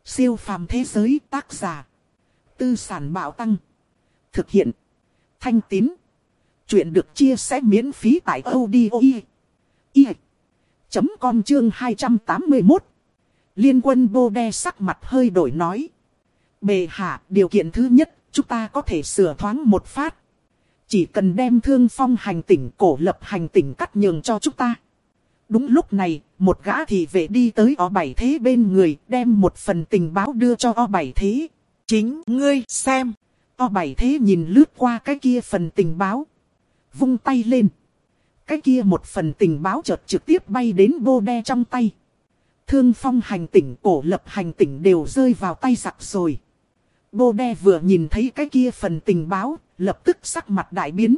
Siêu phàm thế giới tác giả. Tư sản bạo tăng. Thực hiện. Thanh Tín. Chuyện được chia sẻ miễn phí tại audio.com chương 281. Liên quân Bồ Đe sắc mặt hơi đổi nói. Bệ hạ, điều kiện thứ nhất, chúng ta có thể sửa thoáng một phát. Chỉ cần đem Thương Phong hành tỉnh Cổ Lập hành tỉnh cắt nhường cho chúng ta. Đúng lúc này, một gã thị vệ đi tới O7 Thế bên người, đem một phần tình báo đưa cho O7 Thế. Chính ngươi xem. O7 Thế nhìn lướt qua cái kia phần tình báo. Vung tay lên. Cái kia một phần tình báo chợt trực tiếp bay đến Bồ Đe trong tay. Thương Phong hành tỉnh Cổ Lập hành tỉnh đều rơi vào tay giặc rồi. Bồ Đe vừa nhìn thấy cái kia phần tình báo, lập tức sắc mặt đại biến.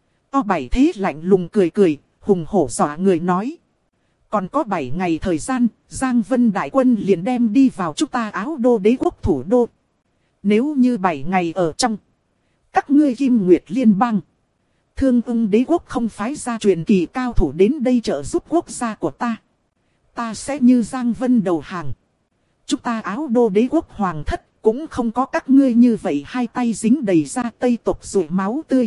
O7 Thế lạnh lùng cười cười, hùng hổ dọa người nói. Còn có 7 ngày thời gian, Giang Vân đại quân liền đem đi vào chúng ta Áo Đô đế quốc thủ đô. Nếu như 7 ngày ở trong, các ngươi Kim Nguyệt liên bang, Thương Ưng đế quốc không phái ra truyền kỳ cao thủ đến đây trợ giúp quốc gia của ta. Ta sẽ như Giang Vân đầu hàng. Chúng ta Áo Đô đế quốc hoàng thất cũng không có các ngươi như vậy hai tay dính đầy ra Tây tộc rủi máu tươi.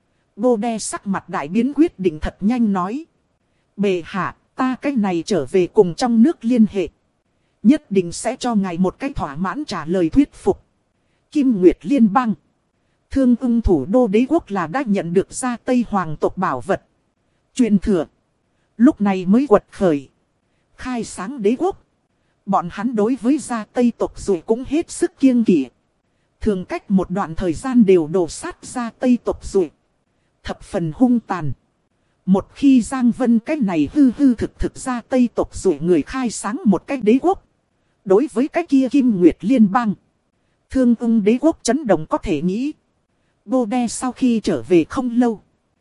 Bồ Đe sắc mặt đại biến quyết định thật nhanh nói. Bệ hạ, ta cái này trở về cùng trong nước liên hệ. Nhất định sẽ cho ngài một cái thỏa mãn trả lời thuyết phục. Kim Nguyệt liên bang, Thương Ưng thủ đô đế quốc là đã nhận được ra Tây hoàng tộc bảo vật. Truyền thừa. Lúc này mới quật khởi. Khai sáng đế quốc. Bọn hắn đối với gia Tây tộc rồi cũng hết sức kiêng kỵ. Thường cách một đoạn thời gian đều đổ sát gia Tây tộc rồi. Thập phần hung tàn. Một khi Giang Vân cái này hư thực ra Tây tộc rồi người khai sáng một cái đế quốc. Đối với cái kia Kim Nguyệt liên bang, Thương Ưng đế quốc chấn động có thể nghĩ. Bồ Đe sau khi trở về không lâu,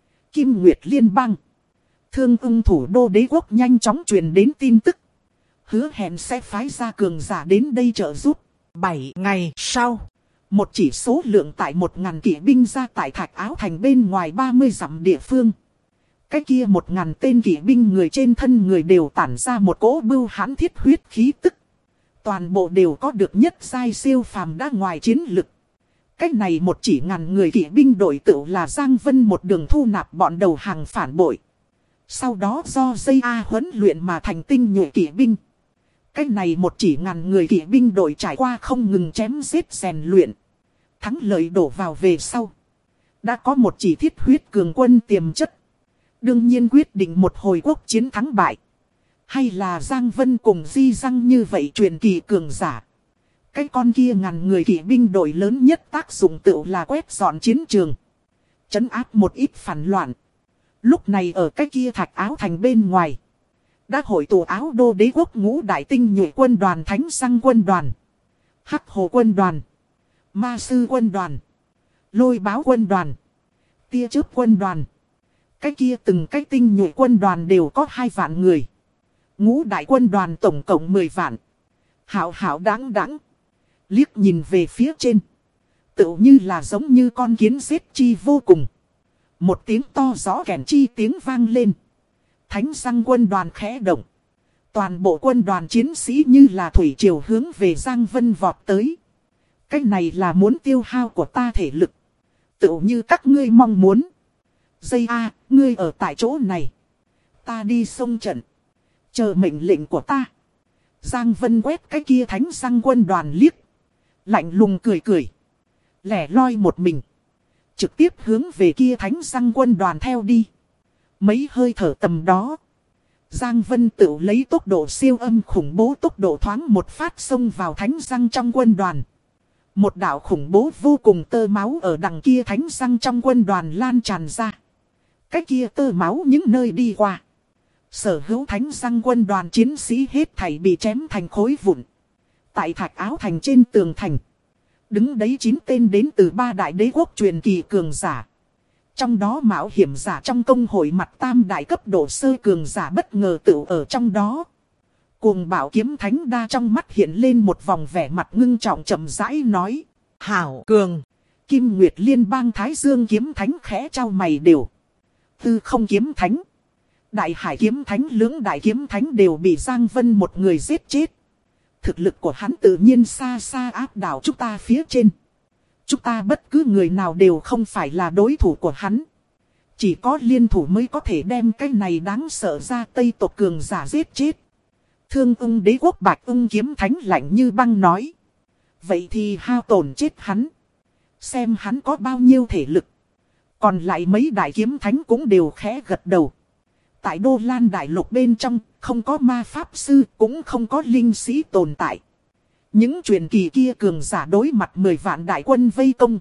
Kim Nguyệt liên bang, Thương Ưng thủ đô đế quốc nhanh chóng truyền đến tin tức. Hứa hẹn sẽ phái ra cường giả đến đây trợ giúp. 7 ngày sau, một chỉ số lượng tại 1000 kỵ binh ra tại Thạch Áo Thành bên ngoài 30 dặm địa phương. Cái kia 1000 tên kỵ binh người trên thân người đều tản ra một cỗ bưu hãn thiết huyết khí tức. Toàn bộ đều có được nhất giai siêu phàm đã ngoài chiến lực. Cái này một chỉ ngàn người kỵ binh đội tựu là Giang Vân một đường thu nạp bọn đầu hàng phản bội. Sau đó do dây A huấn luyện mà thành tinh nhuệ kỵ binh. Cái này một chỉ ngàn người kỵ binh đội trải qua không ngừng chém giết rèn luyện. Thắng lợi đổ vào về sau. Đã có một chỉ thiết huyết cường quân tiềm chất. Đương nhiên quyết định một hồi quốc chiến thắng bại. Hay là Giang Vân cùng Di Răng như vậy truyền kỳ cường giả. Cái con kia ngàn người kỵ binh đội lớn nhất tác dụng tựu là quét dọn chiến trường. Trấn áp một ít phản loạn. Lúc này ở cái kia Thạch Áo Thành bên ngoài. Đã hội tụ Áo Đô đế quốc ngũ đại tinh nhuệ quân đoàn Thánh Răng quân đoàn, Hắc Hồ quân đoàn, Ma Sư quân đoàn, Lôi Báo quân đoàn, Tia Chớp quân đoàn. Cái kia từng cái tinh nhuệ quân đoàn đều có 2 vạn người. Ngũ đại quân đoàn tổng cộng 10 vạn. Hảo đáng đáng. Liếc nhìn về phía trên, tựu như là giống như con kiến giết chi vô cùng. Một tiếng to rõ kèn chi tiếng vang lên. Thánh Răng quân đoàn khẽ động. Toàn bộ quân đoàn chiến sĩ như là thủy triều hướng về Giang Vân vọt tới. Cái này là muốn tiêu hao của ta thể lực. Tựu như các ngươi mong muốn. Dây A, ngươi ở tại chỗ này. Ta đi xông trận. Chờ mệnh lệnh của ta. Giang Vân quét cái kia Thánh Răng quân đoàn liếc. Lạnh lùng cười. Lẻ loi một mình. Trực tiếp hướng về kia Thánh Răng quân đoàn theo đi. Mấy hơi thở tầm đó. Giang Vân tự lấy tốc độ siêu âm khủng bố tốc độ thoáng một phát xông vào Thánh Răng trong quân đoàn. Một đạo khủng bố vô cùng tơ máu ở đằng kia Thánh Răng trong quân đoàn lan tràn ra. Cái kia tơ máu những nơi đi qua. Sở hữu Thánh Răng quân đoàn chiến sĩ hết thảy bị chém thành khối vụn. Tại Thạch Áo Thành trên tường thành. Đứng đấy 9 tên đến từ 3 đại đế quốc truyền kỳ cường giả. Trong đó mạo hiểm giả trong công hội mặt tam đại cấp độ sơ cường giả bất ngờ tựu ở trong đó. Cuồng Bảo Kiếm Thánh Đa trong mắt hiện lên một vòng vẻ mặt ngưng trọng chậm rãi nói. Hảo cường. Kim Nguyệt liên bang Thái Dương Kiếm Thánh khẽ trao mày đều. Tư Không Kiếm Thánh, Đại Hải Kiếm Thánh, lưỡng đại kiếm thánh đều bị Giang Vân một người giết chết. Thực lực của hắn tự nhiên xa xa áp đảo chúng ta phía trên. Chúng ta bất cứ người nào đều không phải là đối thủ của hắn. Chỉ có liên thủ mới có thể đem cái này đáng sợ ra Tây tộc cường giả giết chết. Thương Ưng Đế quốc Bạch Ưng Kiếm Thánh lạnh như băng nói. Vậy thì hao tổn chết hắn. Xem hắn có bao nhiêu thể lực. Còn lại mấy đại kiếm thánh cũng đều khẽ gật đầu. Tại Đô Lan đại lục bên trong, không có ma pháp sư, cũng không có linh sĩ tồn tại. Những truyền kỳ kia cường giả đối mặt 10 vạn đại quân vây công.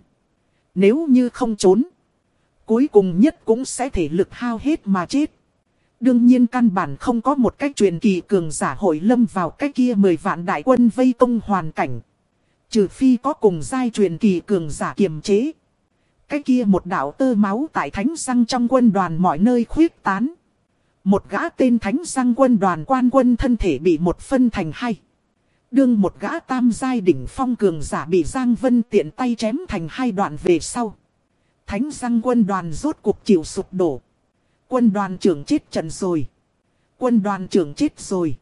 Nếu như không trốn, cuối cùng nhất cũng sẽ thể lực hao hết mà chết. Đương nhiên căn bản không có một cách truyền kỳ cường giả hội lâm vào cái kia 10 vạn đại quân vây công hoàn cảnh. Trừ phi có cùng giai truyền kỳ cường giả kiềm chế. Cái kia một đạo tơ máu tại thánh răng trong quân đoàn mọi nơi khuyết tán. Một gã tên thánh răng quân đoàn quan quân thân thể bị một phân thành hai. Đương một gã tam giai đỉnh phong cường giả bị Giang Vân tiện tay chém thành hai đoạn về sau. Thánh răng quân đoàn rốt cuộc chịu sụp đổ. Quân đoàn trưởng chết trận rồi. Quân đoàn trưởng chết rồi.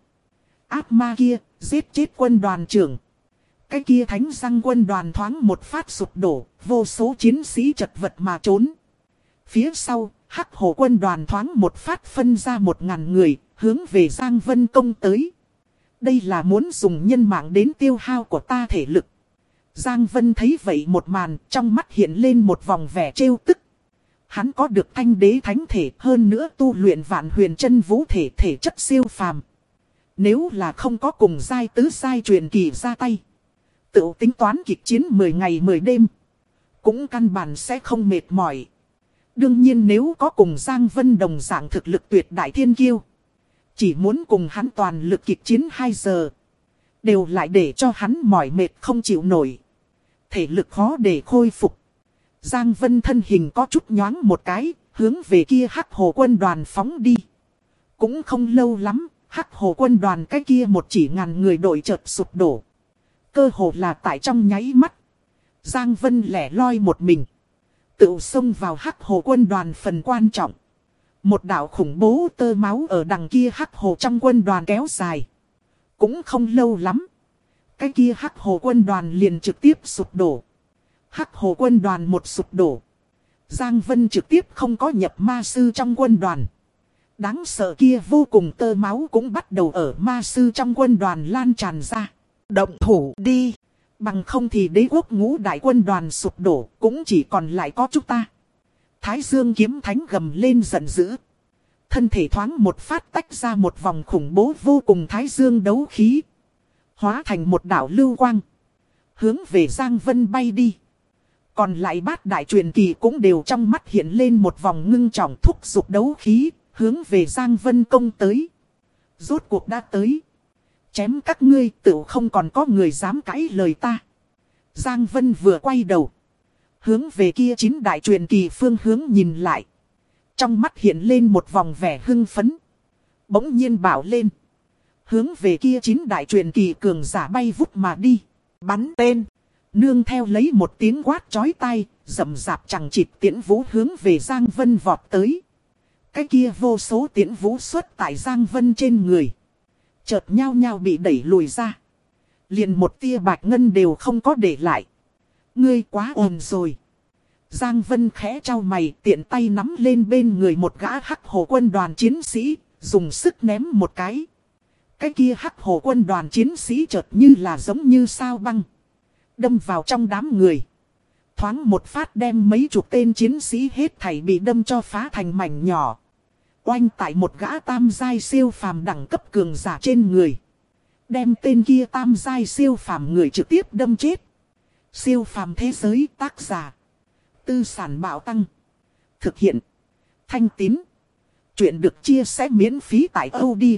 Ác ma kia, giết chết quân đoàn trưởng. Cái kia thánh răng quân đoàn thoáng một phát sụp đổ, vô số chiến sĩ chật vật mà trốn. Phía sau, Hắc Hổ quân đoàn thoáng một phát phân ra 1000 người, hướng về Giang Vân công tới. Đây là muốn dùng nhân mạng đến tiêu hao của ta thể lực. Giang Vân thấy vậy một màn, trong mắt hiện lên một vòng vẻ trêu tức. Hắn có được thanh đế thánh thể, hơn nữa tu luyện vạn huyền chân vũ thể, thể chất siêu phàm. Nếu là không có cùng giai tứ giai truyền kỳ ra tay, tự tính toán kịch chiến 10 ngày 10 đêm, cũng căn bản sẽ không mệt mỏi. Đương nhiên nếu có cùng Giang Vân đồng dạng thực lực tuyệt đại thiên kiêu, chỉ muốn cùng hắn toàn lực kịch chiến 2 giờ, đều lại để cho hắn mỏi mệt không chịu nổi. Thể lực khó để khôi phục. Giang Vân thân hình có chút nhoáng một cái, hướng về kia Hắc Hổ quân đoàn phóng đi. Cũng không lâu lắm, Hắc Hổ quân đoàn cái kia một chỉ ngàn người đội chợt sụp đổ. Cơ hồ là tại trong nháy mắt. Giang Vân lẻ loi một mình, tự xông vào Hắc Hổ quân đoàn phần quan trọng. Một đạo khủng bố tơ máu ở đằng kia Hắc Hổ trong quân đoàn kéo dài. Cũng không lâu lắm, cái kia Hắc Hổ quân đoàn liền trực tiếp sụp đổ. Hắc Hổ quân đoàn một sụp đổ, Giang Vân trực tiếp không có nhập ma sư trong quân đoàn. Đáng sợ kia vô cùng tơ máu cũng bắt đầu ở ma sư trong quân đoàn lan tràn ra. Động thủ đi, bằng không thì đế quốc ngũ đại quân đoàn sụp đổ, cũng chỉ còn lại có chúng ta. Thái Dương kiếm thánh gầm lên giận dữ. Thân thể thoáng một phát tách ra một vòng khủng bố vô cùng Thái Dương đấu khí. Hóa thành một đạo lưu quang, hướng về Giang Vân bay đi. Còn lại bát đại truyền kỳ cũng đều trong mắt hiện lên một vòng ngưng trọng thúc giục đấu khí, hướng về Giang Vân công tới. Rốt cuộc đã tới. Chém các ngươi tự không còn có người dám cãi lời ta. Giang Vân vừa quay đầu, hướng về kia 9 đại truyền kỳ phương hướng nhìn lại. Trong mắt hiện lên một vòng vẻ hưng phấn. Bỗng nhiên bảo lên, hướng về kia 9 đại truyền kỳ cường giả bay vút mà đi. Bắn tên. Nương theo lấy một tiếng quát chói tai, rầm rạp chẳng chịt tiễn vũ hướng về Giang Vân vọt tới. Cái kia vô số tiễn vũ xuất tại Giang Vân trên người, chợt nhao nhao bị đẩy lùi ra. Liền một tia bạch ngân đều không có để lại. Ngươi quá ồn rồi. Giang Vân khẽ trao mày, tiện tay nắm lên bên người một gã Hắc Hổ quân đoàn chiến sĩ, dùng sức ném một cái. Cái kia Hắc Hổ quân đoàn chiến sĩ chợt như là giống như sao băng, đâm vào trong đám người. Thoáng một phát đem mấy chục tên chiến sĩ hết thảy bị đâm cho phá thành mảnh nhỏ. Oanh tại một gã tam giai siêu phàm đẳng cấp cường giả trên người, đem tên kia tam giai siêu phàm người trực tiếp đâm chết. Siêu phàm thế giới, tác giả Tư Sản Bảo Tăng. Thực hiện Thanh Tín. Chuyện được chia sẻ miễn phí tại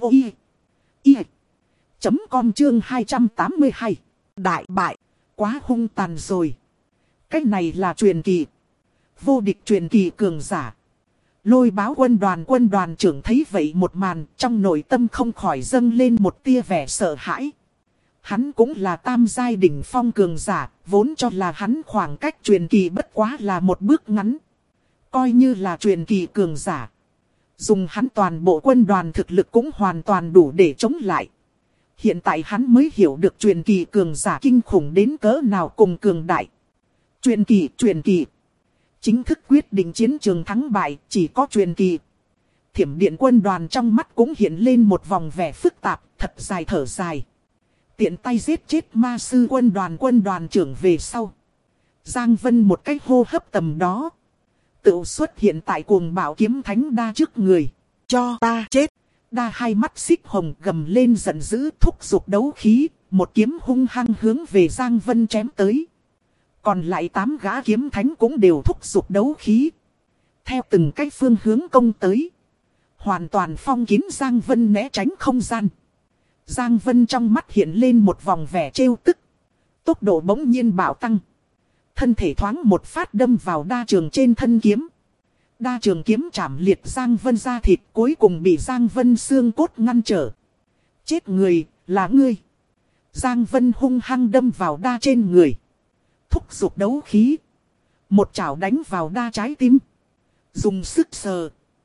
audio.com chương 282. Đại bại. Quá hung tàn rồi. Cái này là truyền kỳ. Vô địch truyền kỳ cường giả. Lôi Báo quân đoàn trưởng thấy vậy một màn, trong nội tâm không khỏi dâng lên một tia vẻ sợ hãi. Hắn cũng là tam giai đỉnh phong cường giả, vốn cho là hắn khoảng cách truyền kỳ bất quá là một bước ngắn. Coi như là truyền kỳ cường giả, dùng hắn toàn bộ quân đoàn thực lực cũng hoàn toàn đủ để chống lại. Hiện tại hắn mới hiểu được truyền kỳ cường giả kinh khủng đến cỡ nào cùng cường đại. Truyền kỳ. Chính thức quyết định chiến trường thắng bại chỉ có truyền kỳ. Thiểm điện quân đoàn trong mắt cũng hiện lên một vòng vẻ phức tạp, thật dài thở dài. Tiện tay giết chết ma sư quân đoàn trưởng về sau. Giang Vân một cái hô hấp tầm đó. Tự xuất hiện tại cuồng bạo kiếm thánh đa trước người. Cho ta chết. Đa hai mắt xích hồng gầm lên giận dữ thúc giục đấu khí. Một kiếm hung hăng hướng về Giang Vân chém tới. Còn lại 8 gã kiếm thánh cũng đều thúc giục đấu khí. Theo từng cái phương hướng công tới. Hoàn toàn phong kín Giang Vân né tránh không gian. Giang Vân trong mắt hiện lên một vòng vẻ trêu tức. Tốc độ bỗng nhiên bạo tăng. Thân thể thoáng một phát đâm vào đa trường trên thân kiếm. Đa trường kiếm chạm liệt Giang Vân ra thịt cuối cùng bị Giang Vân xương cốt ngăn trở. Chết người, là ngươi. Giang Vân hung hăng đâm vào đa trên người. Thúc giục đấu khí. Một chảo đánh vào đa trái tim. Dùng sức sờ.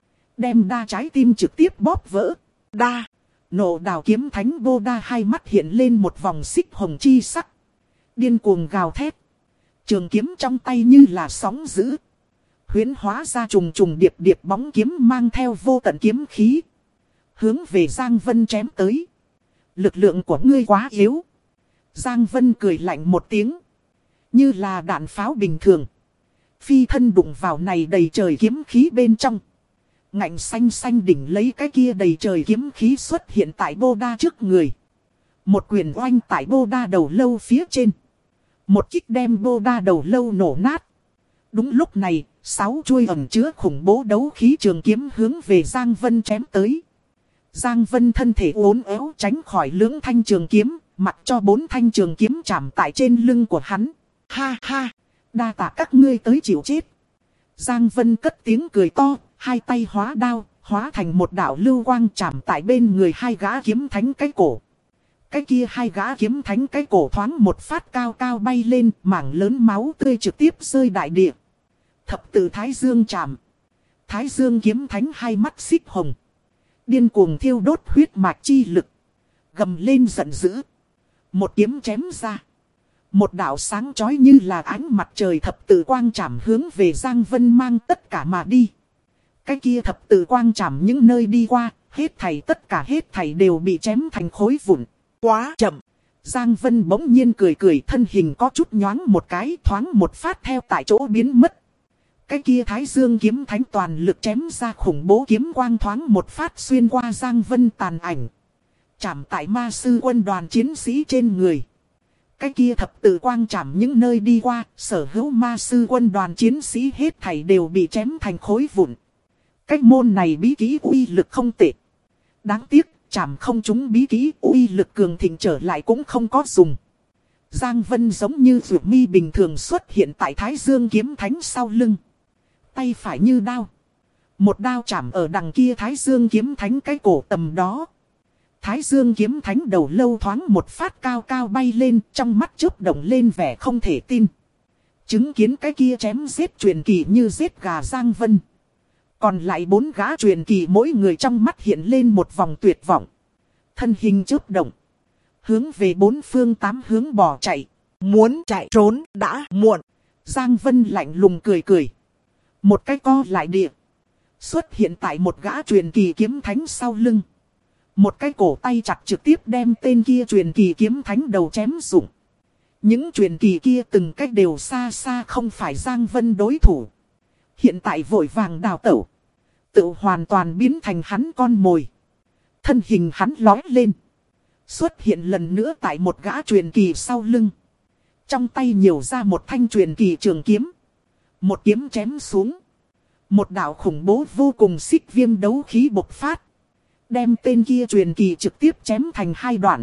Đem đa trái tim trực tiếp bóp vỡ. Đa. Nộ đào kiếm thánh Bô Đa hai mắt hiện lên một vòng xích hồng chi sắc. Điên cuồng gào thét. Trường kiếm trong tay như là sóng dữ. Huyễn hóa ra trùng trùng điệp điệp bóng kiếm mang theo vô tận kiếm khí. Hướng về Giang Vân chém tới. Lực lượng của ngươi quá yếu. Giang Vân cười lạnh một tiếng. Như là đạn pháo bình thường. Phi thân đụng vào này đầy trời kiếm khí bên trong. Ngạnh xanh xanh đỉnh lấy cái kia đầy trời kiếm khí xuất hiện tại Bô Đa trước người. Một quyền oanh tại Bô Đa đầu lâu phía trên. Một kích đem Bô Đa đầu lâu nổ nát. Đúng lúc này, 6 chuôi ẩn chứa khủng bố đấu khí trường kiếm hướng về Giang Vân chém tới. Giang Vân thân thể uốn éo tránh khỏi lưỡng thanh trường kiếm, mặc cho 4 thanh trường kiếm chạm tại trên lưng của hắn. Ha ha, đa tạ các ngươi tới chịu chết. Giang Vân cất tiếng cười to, hai tay hóa đao, hóa thành một đạo lưu quang chạm tại bên người hai gã kiếm thánh cái cổ. Cái kia hai gã kiếm thánh cái cổ thoáng một phát cao cao bay lên, mảng lớn máu tươi trực tiếp rơi đại địa. Thập tự Thái Dương chạm. Thái Dương kiếm thánh hai mắt xích hồng. Điên cuồng thiêu đốt huyết mạch chi lực. Gầm lên giận dữ. Một kiếm chém ra. Một đạo sáng chói như là ánh mặt trời thập tự quang chạm hướng về Giang Vân mang tất cả mà đi. Cái kia thập tự quang chạm những nơi đi qua, hết thảy tất cả hết thảy đều bị chém thành khối vụn. Quá chậm. Giang Vân bỗng nhiên cười cười, thân hình có chút nhoáng một cái, thoáng một phát theo tại chỗ biến mất. Cái kia Thái Dương kiếm thánh toàn lực chém ra khủng bố kiếm quang thoáng một phát xuyên qua Giang Vân tàn ảnh. Chạm tại ma sư quân đoàn chiến sĩ trên người. Cái kia thập tự quang chạm những nơi đi qua, sở hữu ma sư quân đoàn chiến sĩ hết thảy đều bị chém thành khối vụn. Cái môn này bí kỹ uy lực không tệ. Đáng tiếc, chạm không trúng bí kỹ uy lực cường thịnh trở lại cũng không có dùng. Giang Vân giống như vượt mi bình thường xuất hiện tại Thái Dương kiếm thánh sau lưng. Tay phải như đao. Một đao chạm ở đằng kia Thái Dương kiếm thánh cái cổ tầm đó. Thái Dương kiếm thánh đầu lâu thoáng một phát cao cao bay lên, trong mắt chớp động lên vẻ không thể tin. Chứng kiến cái kia chém giết truyền kỳ như giết gà Giang Vân. Còn lại 4 gã truyền kỳ mỗi người trong mắt hiện lên một vòng tuyệt vọng. Thân hình chớp động. Hướng về 4 phương 8 hướng bỏ chạy. Muốn chạy trốn đã muộn. Giang Vân lạnh lùng cười cười. Một cái co lại địa. Xuất hiện tại một gã truyền kỳ kiếm thánh sau lưng. Một cái cổ tay chặt trực tiếp đem tên kia truyền kỳ kiếm thánh đầu chém rụng. Những truyền kỳ kia từng cách đều xa xa không phải Giang Vân đối thủ. Hiện tại vội vàng đào tẩu. Tự hoàn toàn biến thành hắn con mồi. Thân hình hắn lói lên. Xuất hiện lần nữa tại một gã truyền kỳ sau lưng. Trong tay nhiều ra một thanh truyền kỳ trường kiếm. Một kiếm chém xuống. Một đạo khủng bố vô cùng xích viêm đấu khí bộc phát. Đem tên kia truyền kỳ trực tiếp chém thành 2 đoạn.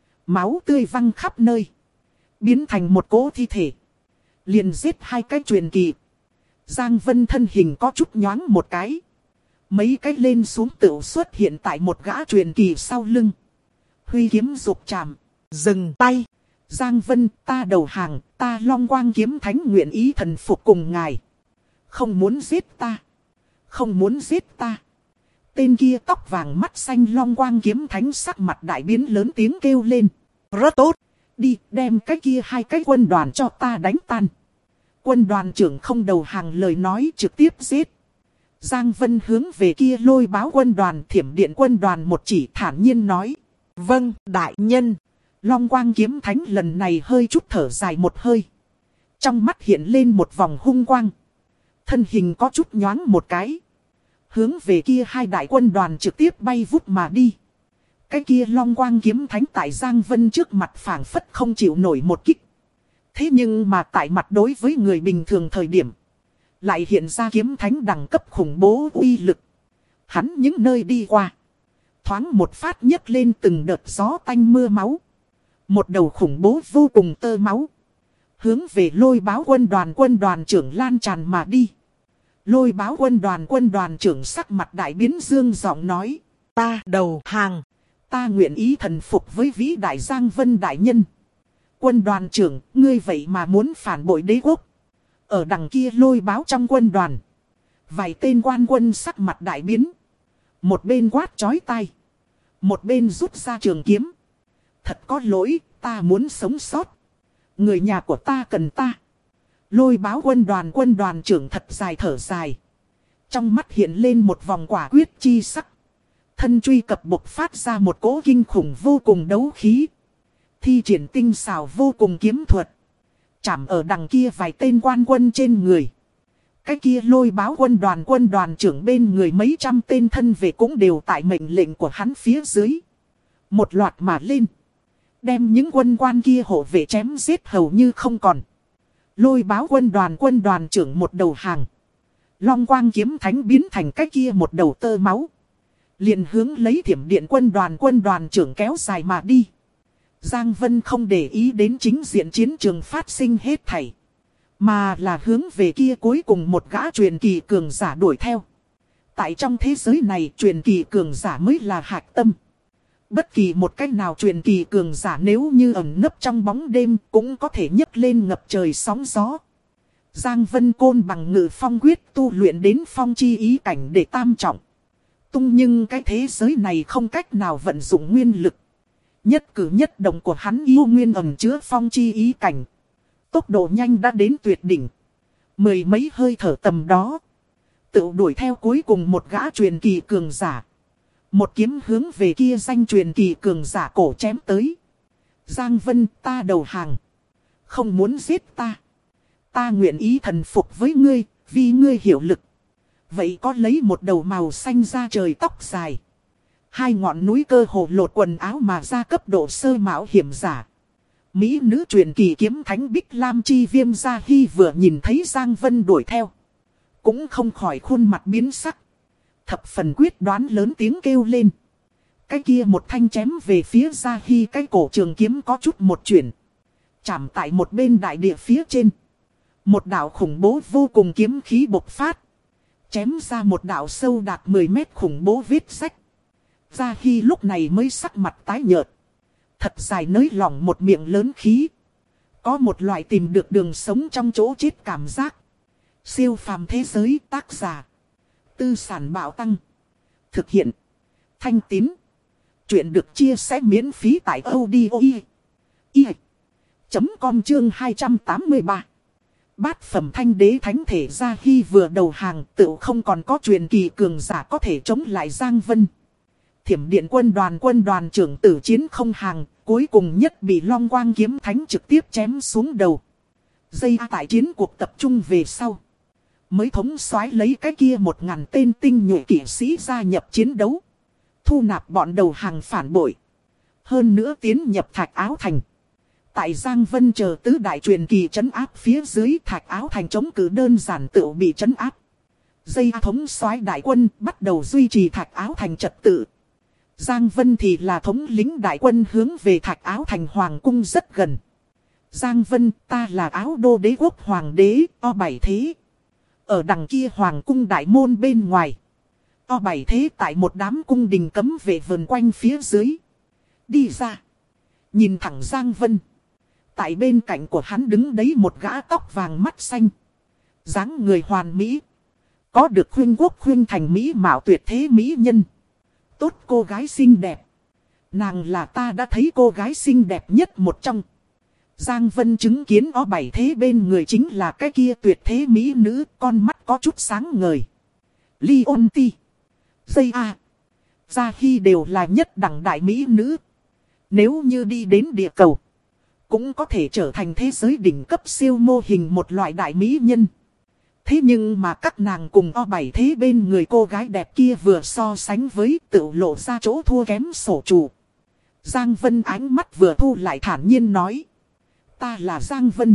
Máu tươi văng khắp nơi. Biến thành một cỗ thi thể. Liền giết 2 cái truyền kỳ. Giang Vân thân hình có chút nhoáng một cái. Mấy cái lên xuống tựu xuất hiện tại một gã truyền kỳ sau lưng. Huy kiếm dục chạm. Dừng tay. Giang Vân, ta đầu hàng, ta Long Quang kiếm thánh nguyện ý thần phục cùng ngài. Không muốn giết ta. Không muốn giết ta. tên kia tóc vàng mắt xanh long quang kiếm thánh sắc mặt đại biến lớn tiếng kêu lên. Rất tốt, đi đem cái kia hai cái quân đoàn cho ta đánh tan. Quân đoàn trưởng không đầu hàng lời nói trực tiếp giết. Giang Vân hướng về kia Lôi Báo quân đoàn Thiểm Điện quân đoàn một chỉ thản nhiên nói. Vâng, đại nhân. Long quang kiếm thánh lần này hơi chút thở dài một hơi. Trong mắt hiện lên một vòng hung quang. Thân hình có chút nhoáng một cái. Hướng về kia hai đại quân đoàn trực tiếp bay vút mà đi. Cái kia long quang kiếm thánh tại Giang Vân trước mặt phảng phất không chịu nổi một kích. Thế nhưng mà tại mặt đối với người bình thường thời điểm. Lại hiện ra kiếm thánh đẳng cấp khủng bố uy lực. Hắn những nơi đi qua. Thoáng một phát nhấc lên từng đợt gió tanh mưa máu. Một đầu khủng bố vô cùng tơ máu. Hướng về Lôi Báo quân đoàn trưởng lan tràn mà đi. Lôi Báo quân đoàn trưởng sắc mặt đại biến dương giọng nói. Ta đầu hàng. Ta nguyện ý thần phục với vĩ đại Giang Vân đại nhân. Quân đoàn trưởng, ngươi vậy mà muốn phản bội đế quốc. Ở đằng kia Lôi Báo trong quân đoàn. Vài tên quan quân sắc mặt đại biến. Một bên quát chói tai. Một bên rút ra trường kiếm. Thật có lỗi, ta muốn sống sót. Người nhà của ta cần ta. Lôi Báo quân đoàn trưởng thật dài thở dài. Trong mắt hiện lên một vòng quả quyết chi sắc. Thân truy cập bộc phát ra một cỗ kinh khủng vô cùng đấu khí. Thi triển tinh xảo vô cùng kiếm thuật. Chạm ở đằng kia vài tên quan quân trên người. Cái kia Lôi Báo quân đoàn trưởng bên người mấy trăm tên thân vệ cũng đều tại mệnh lệnh của hắn phía dưới. Một loạt mà lên. Đem những quân quan kia hộ vệ chém giết hầu như không còn. Lôi Báo quân đoàn trưởng một đầu hàng. Long quang kiếm thánh biến thành cái kia một đầu tơ máu. Liền hướng lấy Thiểm Điện quân đoàn trưởng kéo dài mà đi. Giang Vân không để ý đến chính diện chiến trường phát sinh hết thảy. Mà là hướng về kia cuối cùng một gã truyền kỳ cường giả đuổi theo. Tại trong thế giới này truyền kỳ cường giả mới là hạch tâm. Bất kỳ một cách nào truyền kỳ cường giả nếu như ẩn nấp trong bóng đêm cũng có thể nhấc lên ngập trời sóng gió. Giang Vân côn bằng ngự phong quyết tu luyện đến phong chi ý cảnh để tam trọng. Tung nhưng cái thế giới này không cách nào vận dụng nguyên lực. Nhất cử nhất động của hắn yêu nguyên ẩn chứa phong chi ý cảnh. Tốc độ nhanh đã đến tuyệt đỉnh. Mười mấy hơi thở tầm đó. Tự đuổi theo cuối cùng một gã truyền kỳ cường giả. Một kiếm hướng về kia danh truyền kỳ cường giả cổ chém tới. Giang Vân, ta đầu hàng. Không muốn giết ta. Ta nguyện ý thần phục với ngươi, vì ngươi hiểu lực. Vậy có lấy một đầu màu xanh da trời tóc dài. Hai ngọn núi cơ hồ lột quần áo mà ra cấp độ sơ mạo hiểm giả. Mỹ nữ truyền kỳ kiếm thánh Bích Lam Chi Viêm Gia Hy vừa nhìn thấy Giang Vân đuổi theo. Cũng không khỏi khuôn mặt biến sắc. Thập phần quyết đoán lớn tiếng kêu lên. Cái kia một thanh chém về phía Gia Hy, cái cổ trường kiếm có chút một chuyển. Chạm tại một bên đại địa phía trên. Một đạo khủng bố vô cùng kiếm khí bộc phát. Chém ra một đạo sâu đạt 10 mét khủng bố vết rách. Gia Hy lúc này mới sắc mặt tái nhợt. Thật dài nới lỏng một miệng lớn khí. Có một loại tìm được đường sống trong chỗ chết cảm giác. Siêu phàm thế giới, tác giả Tư Sản Bảo Tăng. Thực hiện Thanh Tín. Chuyện được chia sẻ miễn phí tại audio.com chương 283. Bát phẩm thanh đế thánh thể Gia Hy vừa đầu hàng, tự không còn có truyền kỳ cường giả có thể chống lại Giang Vân. Thiểm Điện quân đoàn trưởng tử chiến không hàng, cuối cùng nhất bị Long Quang kiếm thánh trực tiếp chém xuống đầu. Dây tại chiến cuộc tập trung về sau. Mới thống soái lấy cái kia 1000 tên tinh nhuệ kỵ sĩ gia nhập chiến đấu. Thu nạp bọn đầu hàng phản bội. Hơn nữa tiến nhập Thạch Áo Thành. Tại Giang Vân chờ tứ đại truyền kỳ trấn áp phía dưới, Thạch Áo Thành chống cự đơn giản tự bị trấn áp. Dây thống soái đại quân bắt đầu duy trì Thạch Áo Thành trật tự. Giang Vân thì là thống lĩnh đại quân hướng về Thạch Áo Thành hoàng cung rất gần. Giang Vân, ta là Áo Đô đế quốc hoàng đế, O7 Thế. Ở đằng kia hoàng cung đại môn bên ngoài. O7 Thế tại một đám cung đình cấm vệ vườn quanh phía dưới. Đi ra. Nhìn thẳng Giang Vân. Tại bên cạnh của hắn đứng đấy một gã tóc vàng mắt xanh. Dáng người hoàn mỹ. Có được khuyên quốc khuyên thành mỹ mạo tuyệt thế mỹ nhân. Tốt cô gái xinh đẹp. Nàng là ta đã thấy cô gái xinh đẹp nhất một trong. Giang Vân chứng kiến ó bảy thế bên người chính là cái kia tuyệt thế mỹ nữ, con mắt có chút sáng ngời. Leon Ti, Dây A, Gia Hy đều là nhất đẳng đại mỹ nữ. Nếu như đi đến địa cầu, cũng có thể trở thành thế giới đỉnh cấp siêu mô hình một loại đại mỹ nhân. Thế nhưng mà các nàng cùng o bảy thế bên người cô gái đẹp kia vừa so sánh với tự lộ ra chỗ thua kém sổ chủ. Giang Vân ánh mắt vừa thu lại thản nhiên nói. Ta là Giang Vân.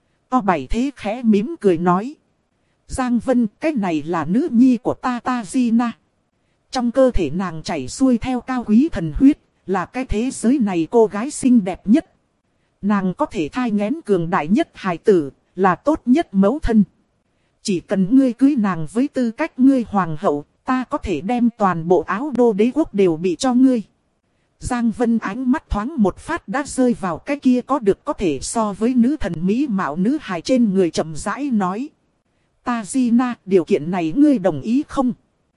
O bảy thế khẽ mím cười nói. Giang Vân, cái này là nữ nhi của ta Gina. Trong cơ thể nàng chảy xuôi theo cao quý thần huyết, là cái thế giới này cô gái xinh đẹp nhất. Nàng có thể thai nghén cường đại nhất hài tử, là tốt nhất mẫu thân. Chỉ cần ngươi cưới nàng với tư cách ngươi hoàng hậu, ta có thể đem toàn bộ Áo Đô đế quốc đều bị cho ngươi. Giang Vân ánh mắt thoáng một phát đã rơi vào cái kia có thể so với nữ thần mỹ mạo nữ hài trên người, chậm rãi nói. Ta Gina, điều kiện này ngươi đồng ý không?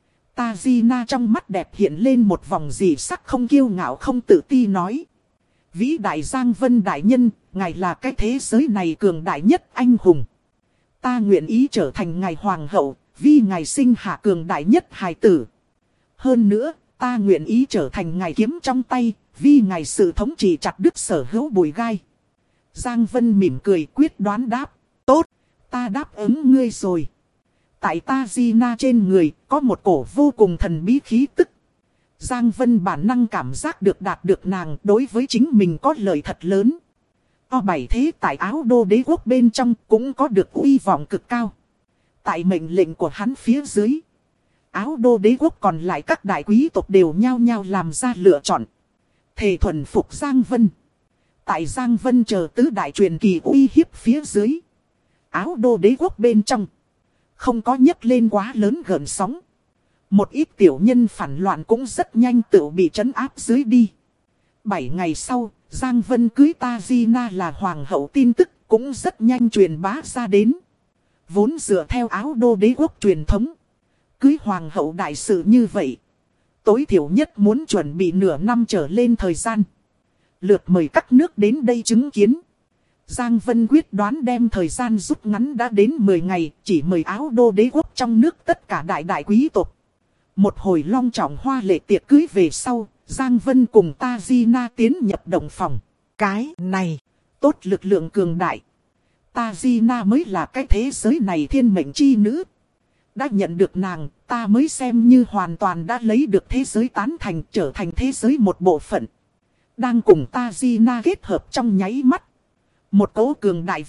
Ta Gina trong mắt đẹp hiện lên một vòng dị sắc, không kiêu ngạo không tự ti nói. Vĩ đại Giang Vân đại nhân, ngài là cái thế giới này cường đại nhất anh hùng. Ta nguyện ý trở thành ngài hoàng hậu, vì ngài sinh hạ cường đại nhất hài tử. Hơn nữa, ta nguyện ý trở thành ngài kiếm trong tay, vì ngài sự thống trị chặt đứt sở hữu bùi gai. Giang Vân mỉm cười quyết đoán đáp. Tốt, ta đáp ứng ngươi rồi. Tại ta Gina trên người, có một cổ vô cùng thần bí khí tức. Giang Vân bản năng cảm giác được đạt được nàng đối với chính mình có lợi thật lớn. O bảy thế tại Áo Đô đế quốc bên trong cũng có được uy vọng cực cao. Tại mệnh lệnh của hắn phía dưới, Áo Đô đế quốc còn lại các đại quý tộc đều nhao nhao làm ra lựa chọn. Thề thuần phục Giang Vân. Tại Giang Vân chờ tứ đại truyền kỳ uy hiếp phía dưới, Áo Đô đế quốc bên trong không có nhấc lên quá lớn gợn sóng. Một ít tiểu nhân phản loạn cũng rất nhanh tự bị trấn áp dưới đi. 7 ngày sau, Giang Vân cưới ta Gina là hoàng hậu tin tức cũng rất nhanh truyền bá ra đến. Vốn dựa theo Áo Đô đế quốc truyền thống, cưới hoàng hậu đại sự như vậy, tối thiểu nhất muốn chuẩn bị nửa năm trở lên thời gian. Lượt mời các nước đến đây chứng kiến. Giang Vân quyết đoán đem thời gian rút ngắn đã đến 10 ngày, chỉ mời Áo Đô đế quốc trong nước tất cả đại quý tộc. Một hồi long trọng hoa lệ tiệc cưới về sau, Giang Vân cùng ta Gina tiến nhập động phòng. Cái này, tốt lực lượng cường đại. Ta Gina mới là cái thế giới này thiên mệnh chi nữ. Đã nhận được nàng, ta mới xem như hoàn toàn đã lấy được thế giới tán thành, trở thành thế giới một bộ phận. Đang cùng ta Gina kết hợp trong nháy mắt. Một cỗ cường đại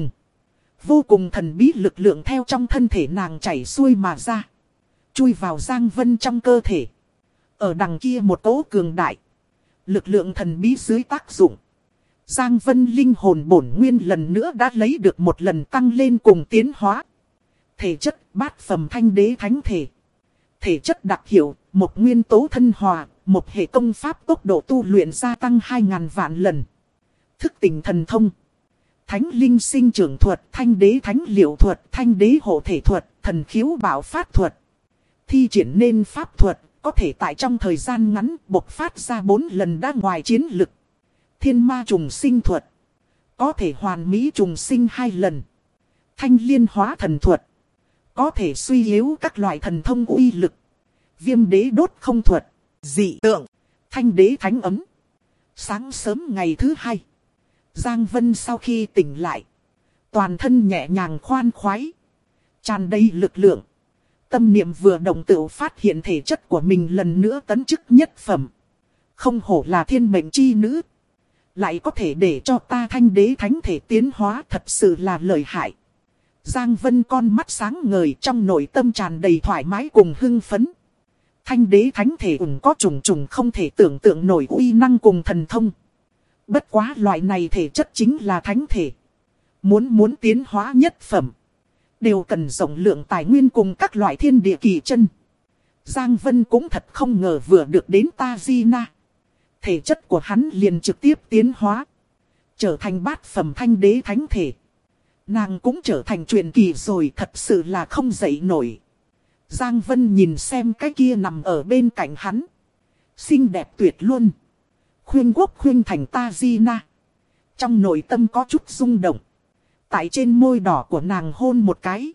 vô cùng thần bí lực lượng theo trong thân thể nàng chảy xuôi mà ra. Chui vào Giang Vân trong cơ thể. Ở đằng kia một cỗ cường đại lực lượng thần bí dưới tác dụng, Giang Vân linh hồn bổn nguyên lần nữa đã lấy được một lần tăng lên cùng tiến hóa. Thể chất bát phẩm thanh đế thánh thể. Thể chất đặc hiệu, một nguyên tố thân hòa, một hệ công pháp tốc độ tu luyện gia tăng 2000 vạn lần. Thức tỉnh thần thông. Thánh linh sinh trưởng thuật, thanh đế thánh liệu thuật, thanh đế hộ thể thuật, thần khiếu bảo phát thuật. Thi triển nên pháp thuật, có thể tại trong thời gian ngắn bộc phát ra 4 lần đã ngoài chiến lực. Thiên ma trùng sinh thuật, có thể hoàn mỹ trùng sinh 2 lần. Thanh liên hóa thần thuật, có thể suy yếu các loại thần thông uy lực. Viêm đế đốt không thuật, dị tượng, thanh đế thánh ấm. Sáng sớm ngày thứ 2, Giang Vân sau khi tỉnh lại, toàn thân nhẹ nhàng khoan khoái, tràn đầy lực lượng. Tâm niệm vừa động tự phát hiện thể chất của mình lần nữa tấn chức nhất phẩm. Không hổ là thiên mệnh chi nữ, lại có thể để cho ta thanh đế thánh thể tiến hóa, thật sự là lợi hại. Giang Vân con mắt sáng ngời, trong nội tâm tràn đầy thoải mái cùng hưng phấn. Thanh đế thánh thể có trùng không thể tưởng tượng nổi uy năng cùng thần thông. Bất quá loại này thể chất chính là thánh thể. Muốn tiến hóa nhất phẩm, đều cần rộng lượng tài nguyên cùng các loại thiên địa kỳ chân. Giang Vân cũng thật không ngờ vừa được đến ta Gina, thể chất của hắn liền trực tiếp tiến hóa, trở thành bát phẩm thanh đế thánh thể. Nàng cũng trở thành truyền kỳ rồi, thật sự là không dậy nổi. Giang Vân nhìn xem cái kia nằm ở bên cạnh hắn. Xinh đẹp tuyệt luôn. Khuyên quốc khuyên thành Tajina. Trong nội tâm có chút rung động. Tại trên môi đỏ của nàng hôn một cái.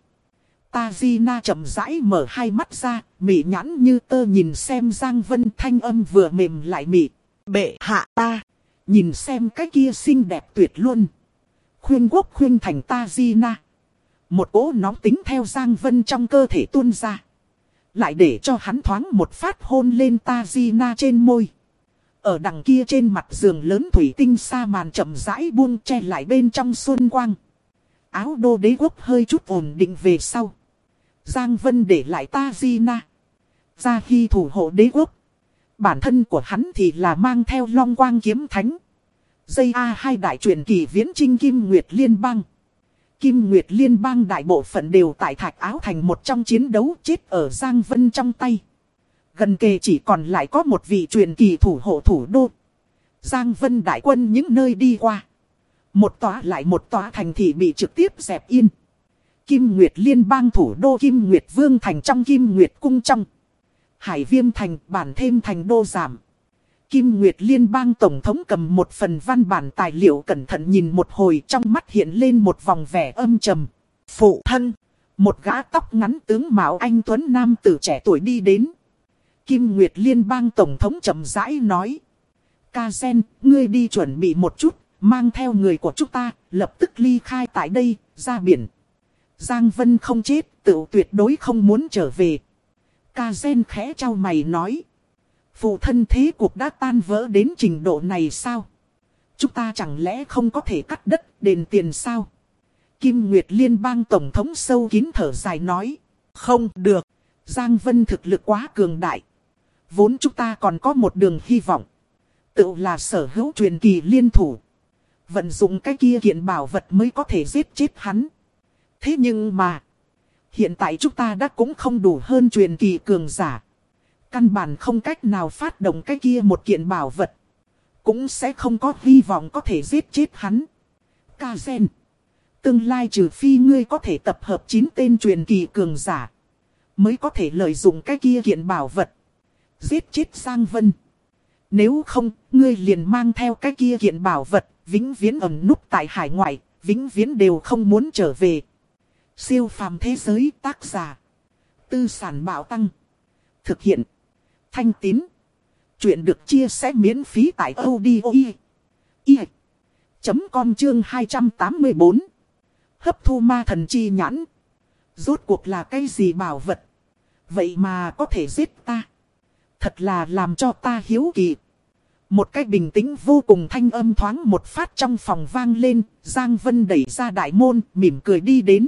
Tajina chậm rãi mở hai mắt ra, mị nhãn như tơ nhìn xem Giang Vân, thanh âm vừa mềm lại mị. Bệ hạ ta, nhìn xem cái kia xinh đẹp tuyệt luôn. Khuyên quốc khuyên thành Tajina. Một cỗ nóng tính theo Giang Vân trong cơ thể tuôn ra. Lại để cho hắn thoáng một phát hôn lên Tajina trên môi. Ở đằng kia trên mặt giường lớn thủy tinh sa màn chậm rãi buông che lại bên trong xuân quang. Áo đô đế quốc hơi chút ổn định về sau. Giang Vân để lại Tajina. Ra khi thủ hộ đế quốc. Bản thân của hắn thì là mang theo Long Quang kiếm thánh. Dây A2 đại truyền kỳ viễn chinh Kim Nguyệt Liên bang. Kim Nguyệt Liên bang đại bộ phận đều tại Thạch Áo Thành một trong chiến đấu chết ở Giang Vân trong tay. Gần kề chỉ còn lại có một vị truyền kỳ thủ hộ thủ đô. Giang Vân đại quân những nơi đi qua. Một tòa lại một tòa thành thị bị trực tiếp dẹp yên. Kim Nguyệt Liên bang thủ đô Kim Nguyệt Vương thành trong Kim Nguyệt cung trong. Hải Viêm thành bản thêm thành đô giảm. Kim Nguyệt Liên bang tổng thống cầm một phần văn bản tài liệu cẩn thận nhìn một hồi, trong mắt hiện lên một vòng vẻ âm trầm. Phụ thân, một gã tóc ngắn tướng mạo anh tuấn nam tử trẻ tuổi đi đến. Kim Nguyệt Liên bang tổng thống chậm rãi nói. Kazen, ngươi đi chuẩn bị một chút, mang theo người của chúng ta, lập tức ly khai tại đây, ra biển. Giang Vân không chết, tự tuyệt đối không muốn trở về. Kazen khẽ trao mày nói. Phụ thân thế cuộc đã tan vỡ đến trình độ này sao? Chúng ta chẳng lẽ không có thể cắt đất đền tiền sao? Kim Nguyệt Liên bang tổng thống sâu kín thở dài nói. Không được, Giang Vân thực lực quá cường đại. Vốn chúng ta còn có một đường hy vọng. Tự là sở hữu truyền kỳ liên thủ. Vận dụng cái kia kiện bảo vật mới có thể giết chết hắn. Thế nhưng mà, hiện tại chúng ta đã cũng không đủ hơn truyền kỳ cường giả. Căn bản không cách nào phát động cái kia một kiện bảo vật. Cũng sẽ không có hy vọng có thể giết chết hắn. Kazen, tương lai trừ phi ngươi có thể tập hợp 9 tên truyền kỳ cường giả, mới có thể lợi dụng cái kia kiện bảo vật giết chết Giang Vân. Nếu không, ngươi liền mang theo cái kia kiện bảo vật, vĩnh viễn ẩn núp tại hải ngoại, vĩnh viễn đều không muốn trở về. Siêu phàm thế giới, tác giả Tư Sản Bảo Tăng. Thực hiện Thanh Tín. Chuyện được chia sẻ miễn phí tại audio.com chương 284. Hấp thu ma thần chi nhãn. Rốt cuộc là cái gì bảo vật? Vậy mà có thể giết ta. Thật là làm cho ta hiếu kỳ. Một cái bình tĩnh vô cùng thanh âm thoáng một phát trong phòng vang lên. Giang Vân đẩy ra đại môn, mỉm cười đi đến.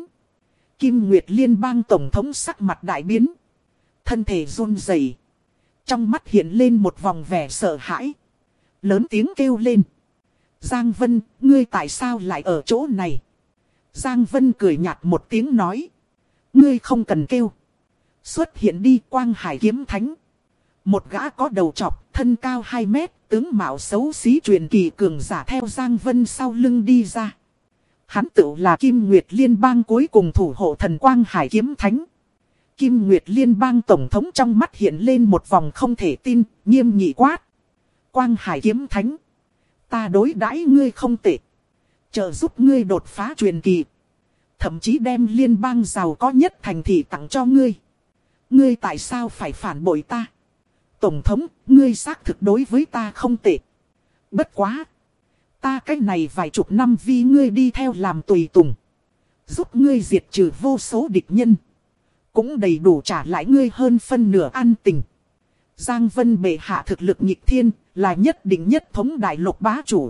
Kim Nguyệt Liên bang tổng thống sắc mặt đại biến. Thân thể run rẩy, trong mắt hiện lên một vòng vẻ sợ hãi. Lớn tiếng kêu lên. Giang Vân, ngươi tại sao lại ở chỗ này? Giang Vân cười nhạt một tiếng nói. Ngươi không cần kêu. Xuất hiện đi, Quang Hải kiếm thánh. Một gã có đầu trọc, thân cao 2 mét, tướng mạo xấu xí truyền kỳ cường giả theo Giang Vân sau lưng đi ra. Hắn tự là Kim Nguyệt Liên bang cuối cùng thủ hộ thần Quang Hải kiếm thánh. Kim Nguyệt Liên bang tổng thống trong mắt hiện lên một vòng không thể tin, nghiêm nghị quát. Quang Hải kiếm thánh, ta đối đãi ngươi không tệ, trợ giúp ngươi đột phá truyền kỳ. Thậm chí đem liên bang giàu có nhất thành thị tặng cho ngươi. Ngươi tại sao phải phản bội ta? Tổng thống, ngươi xác thực đối với ta không tệ. Bất quá, ta cách này vài chục năm vì ngươi đi theo làm tùy tùng, giúp ngươi diệt trừ vô số địch nhân, cũng đầy đủ trả lại ngươi hơn phân nửa ăn tình. Giang Vân bệ hạ thực lực nghịch thiên, là nhất định nhất thống đại lục bá chủ.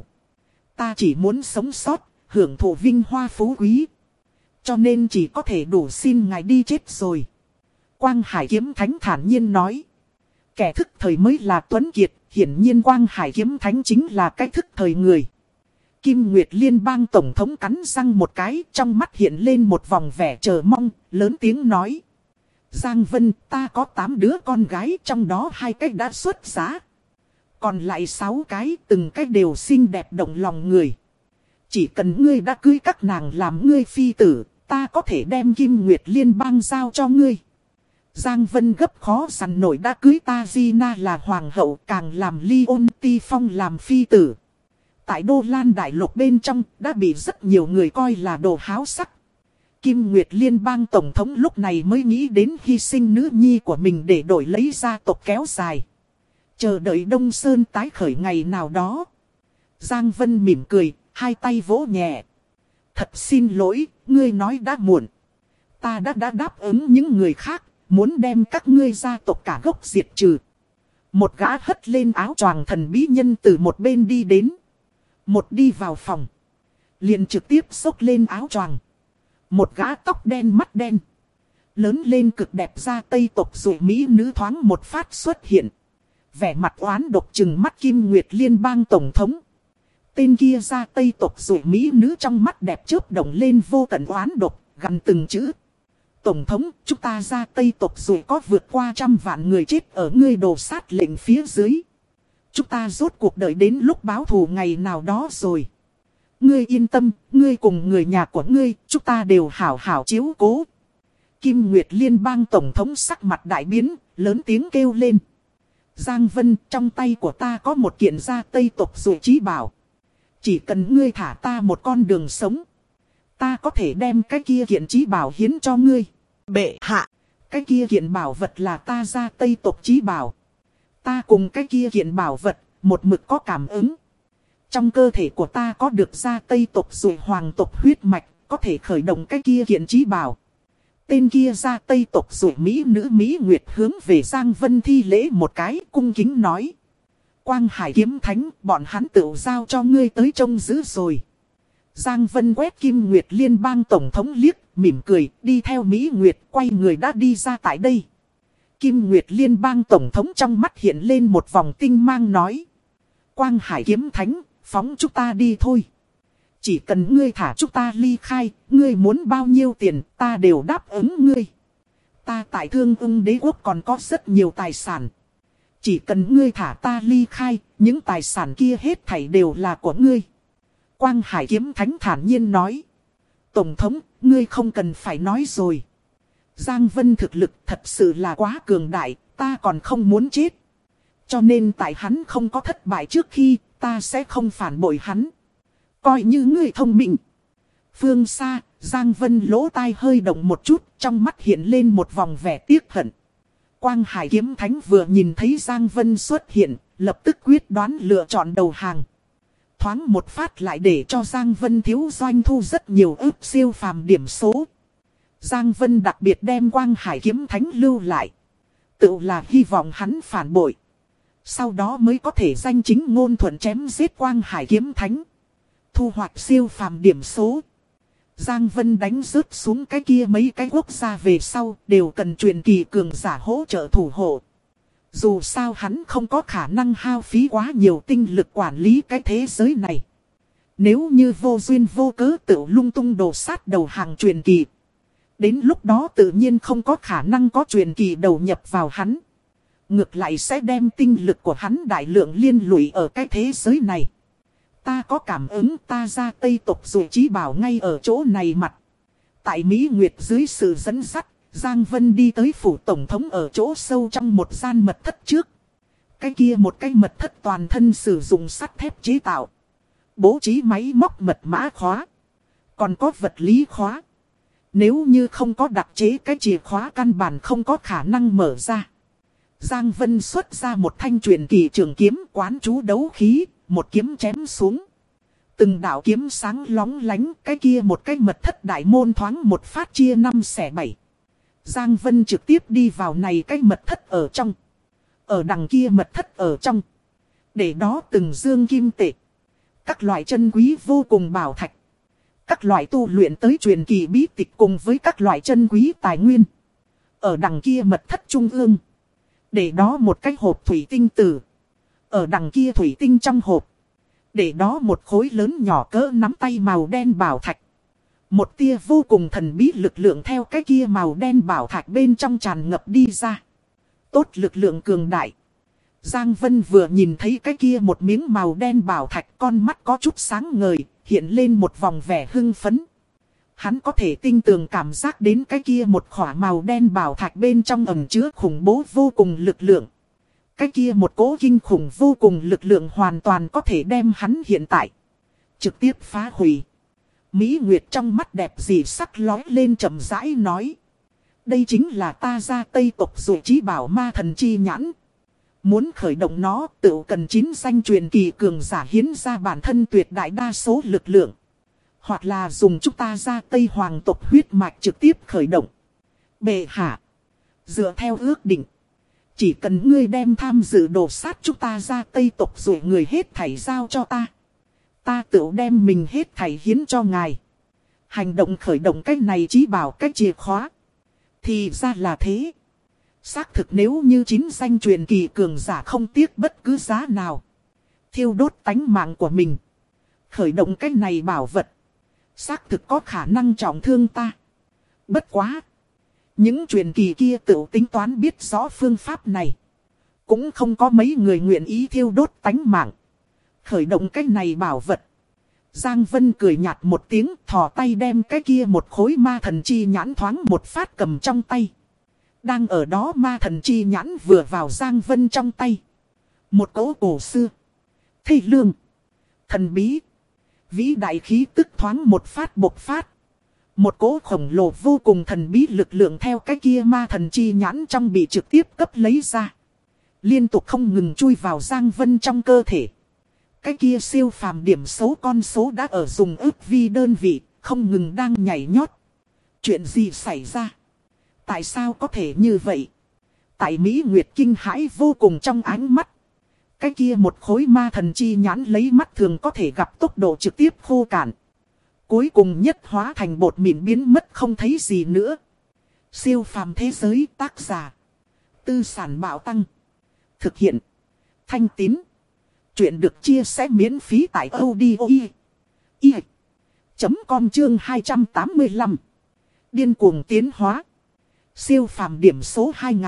Ta chỉ muốn sống sót, hưởng thụ vinh hoa phú quý. Cho nên chỉ có thể đủ xin ngài đi chết rồi. Quang Hải kiếm thánh thản nhiên nói. Kẻ thức thời mới là tuấn kiệt, hiển nhiên Quang Hải kiếm thánh chính là cái thức thời người. Kim Nguyệt Liên bang tổng thống cắn răng một cái, trong mắt hiện lên một vòng vẻ chờ mong, lớn tiếng nói. Giang Vân, ta có 8 đứa con gái, trong đó 2 cái đã xuất giá. Còn lại 6 cái, từng cái đều xinh đẹp động lòng người. Chỉ cần ngươi đã cưới các nàng làm ngươi phi tử, ta có thể đem Kim Nguyệt Liên bang giao cho ngươi. Giang Vân gấp khó dằn nổi đã cưới ta Gina là hoàng hậu, càng làm Leon Ti Phong làm phi tử. Tại Đô Lan Đại Lục bên trong đã bị rất nhiều người coi là đồ háo sắc. Kim Nguyệt Liên bang tổng thống lúc này mới nghĩ đến hy sinh nữ nhi của mình để đổi lấy gia tộc kéo dài. Chờ đợi Đông Sơn tái khởi ngày nào đó. Giang Vân mỉm cười, hai tay vỗ nhẹ. Thật xin lỗi, ngươi nói đã muộn. Ta đã đáp ứng những người khác, muốn đem các ngươi gia tộc cả gốc diệt trừ. Một gã hất lên áo choàng thần bí nhân từ một bên đi đến. Một đi vào phòng, liền trực tiếp xốc lên áo choàng. Một gã tóc đen mắt đen, lớn lên cực đẹp da Tây tộc rồi mỹ nữ thoáng một phát xuất hiện. Vẻ mặt oán độc trừng mắt Kim Nguyệt Liên bang tổng thống. Tên kia da Tây tộc rồi mỹ nữ trong mắt đẹp chớp động lên vô tận oán độc, gằn từng chữ. Tổng thống, chúng ta ra Tây tộc rồi có vượt qua 100 vạn người chết ở ngươi đồ sát lệnh phía dưới. Chúng ta rốt cuộc đợi đến lúc báo thù ngày nào đó rồi. Ngươi yên tâm, ngươi cùng người nhà của ngươi, chúng ta đều hảo hảo chiếu cố. Kim Nguyệt Liên bang tổng thống sắc mặt đại biến, lớn tiếng kêu lên. Giang Vân, trong tay của ta có một kiện da Tây tộc rồi chí bảo. Chỉ cần ngươi thả ta một con đường sống, ta có thể đem cái kia kiện chí bảo hiến cho ngươi. Bệ hạ, cái kia kiện bảo vật là ta da Tây tộc chí bảo. Ta cùng cái kia kiện bảo vật, một mực có cảm ứng. Trong cơ thể của ta có được da Tây tộc rồi hoàng tộc huyết mạch, có thể khởi động cái kia kiện chí bảo. Tên kia da Tây tộc rồi mỹ nữ Mỹ Nguyệt hướng về Giang Vân thi lễ một cái, cung kính nói. Quang Hải kiếm thánh, bọn hắn tự giao cho ngươi tới trông giữ rồi. Giang Vân quét Kim Nguyệt Liên bang tổng thống liếc, mỉm cười, đi theo Mỹ Nguyệt, quay người đã đi ra tại đây. Kim Nguyệt Liên bang tổng thống trong mắt hiện lên một vòng tinh mang nói. Quang Hải kiếm thánh, phóng chúng ta đi thôi. Chỉ cần ngươi thả chúng ta ly khai, ngươi muốn bao nhiêu tiền, ta đều đáp ứng ngươi. Ta tại Thương Ưng Đế quốc còn có rất nhiều tài sản. Chỉ cần ngươi thả ta ly khai, những tài sản kia hết thảy đều là của ngươi. Quang Hải kiếm thánh thản nhiên nói. Tổng thống, ngươi không cần phải nói rồi. Giang Vân thực lực thật sự là quá cường đại, ta còn không muốn chết. Cho nên tại hắn không có thất bại trước khi, ta sẽ không phản bội hắn. Coi như ngươi thông minh. Phương xa, Giang Vân lỗ tai hơi động một chút, trong mắt hiện lên một vòng vẻ tiếc hận. Quang Hải kiếm thánh vừa nhìn thấy Giang Vân xuất hiện, lập tức quyết đoán lựa chọn đầu hàng. Thoáng một phát lại để cho Giang Vân thiếu doanh thu rất nhiều ức siêu phàm điểm số. Giang Vân đặc biệt đem Quang Hải kiếm thánh lưu lại. Tự là hy vọng hắn phản bội. Sau đó mới có thể danh chính ngôn thuận chém giết Quang Hải kiếm thánh. Thu hoạch siêu phàm điểm số. Giang Vân đánh rớt xuống cái kia mấy cái quốc gia về sau đều cần truyền kỳ cường giả hỗ trợ thủ hộ. Dù sao hắn không có khả năng hao phí quá nhiều tinh lực quản lý cái thế giới này. Nếu như vô duyên vô cớ tự lung tung đổ sát đầu hàng truyền kỳ. Đến lúc đó tự nhiên không có khả năng có truyền kỳ đầu nhập vào hắn. Ngược lại sẽ đem tinh lực của hắn đại lượng liên lụy ở cái thế giới này. Ta có cảm ứng ta ra Tây tộc rồi chí bảo ngay ở chỗ này mặt. Tại Mỹ Nguyệt dưới sự dẫn dắt, Giang Vân đi tới phủ tổng thống ở chỗ sâu trong một gian mật thất trước. Cái kia một cái mật thất toàn thân sử dụng sắt thép chế tạo. Bố trí máy móc mật mã khóa. Còn có vật lý khóa. Nếu như không có đặc chế cái chìa khóa căn bản không có khả năng mở ra. Giang Vân xuất ra một thanh truyền kỳ trường kiếm quán chú đấu khí, một kiếm chém xuống. Từng đạo kiếm sáng lóng lánh, cái kia một cái mật thất đại môn thoáng một phát chia 5 xẻ 7. Giang Vân trực tiếp đi vào này cái mật thất ở trong. Ở đằng kia mật thất ở trong. Để đó từng dương kim tệ. Các loại chân quý vô cùng bảo thạch. Các loại tu luyện tới truyền kỳ bí tịch cùng với các loại chân quý tài nguyên. Ở đằng kia mật thất trung ương. Để đó một cái hộp thủy tinh tử. Ở đằng kia thủy tinh trong hộp. Để đó một khối lớn nhỏ cỡ nắm tay màu đen bảo thạch. Một tia vô cùng thần bí lực lượng theo cái kia màu đen bảo thạch bên trong tràn ngập đi ra. Tốt lực lượng cường đại. Giang Vân vừa nhìn thấy cái kia một miếng màu đen bảo thạch, con mắt có chút sáng ngời, hiện lên một vòng vẻ hưng phấn. Hắn có thể tinh tường cảm giác đến cái kia một khỏa màu đen bảo thạch bên trong ẩn chứa khủng bố vô cùng lực lượng. Cái kia một cỗ kinh khủng vô cùng lực lượng hoàn toàn có thể đem hắn hiện tại trực tiếp phá hủy. Mỹ Nguyệt trong mắt đẹp dị sắc lói lên chậm rãi nói. Đây chính là ta ra Tây tộc dụ trí bảo ma thần chi nhãn. Muốn khởi động nó tự cần 9 danh truyền kỳ cường giả hiến ra bản thân tuyệt đại đa số lực lượng. Hoặc là dùng chúng ta ra Tây hoàng tộc huyết mạch trực tiếp khởi động. Bệ hạ. Dựa theo ước định. Chỉ cần ngươi đem tham dự đổ sát chúng ta ra Tây tộc rồi người hết thảy giao cho ta. Ta tự đem mình hết thảy hiến cho ngài. Hành động khởi động cách này chí bảo cách chìa khóa. Thì ra là thế. Xác thực nếu như 9 danh truyền kỳ cường giả không tiếc bất cứ giá nào. Thiêu đốt tánh mạng của mình. Khởi động cách này bảo vật. Xác thực có khả năng trọng thương ta. Bất quá. Những truyền kỳ kia tự tính toán biết rõ phương pháp này. Cũng không có mấy người nguyện ý thiêu đốt tánh mạng. Khởi động cách này bảo vật. Giang Vân cười nhạt một tiếng, thò tay đem cái kia một khối ma thần chi nhãn thoáng một phát cầm trong tay. Đang ở đó ma thần chi nhãn vừa vào Giang Vân trong tay. Một cỗ cổ xưa. Thê lương. Thần bí. Vĩ đại khí tức thoáng một phát bộc phát. Một cỗ khổng lồ vô cùng thần bí lực lượng theo cái kia ma thần chi nhãn trong bị trực tiếp cấp lấy ra. Liên tục không ngừng chui vào Giang Vân trong cơ thể. Cái kia siêu phàm điểm số con số đã ở dùng ức vi đơn vị, không ngừng đang nhảy nhót. Chuyện gì xảy ra? Tại sao có thể như vậy? Tại Mỹ Nguyệt kinh hãi vô cùng trong ánh mắt. Cái kia một khối ma thần chi nhãn lấy mắt thường có thể gặp tốc độ trực tiếp khô cạn. Cuối cùng nhất hóa thành bột mịn biến mất không thấy gì nữa. Siêu phàm thế giới tác giả. Tư sản bạo tăng. Thực hiện. Thanh Tín. Chuyện được chia sẻ miễn phí tại audio.com chương 285. Điên cuồng tiến hóa. Siêu phàm điểm số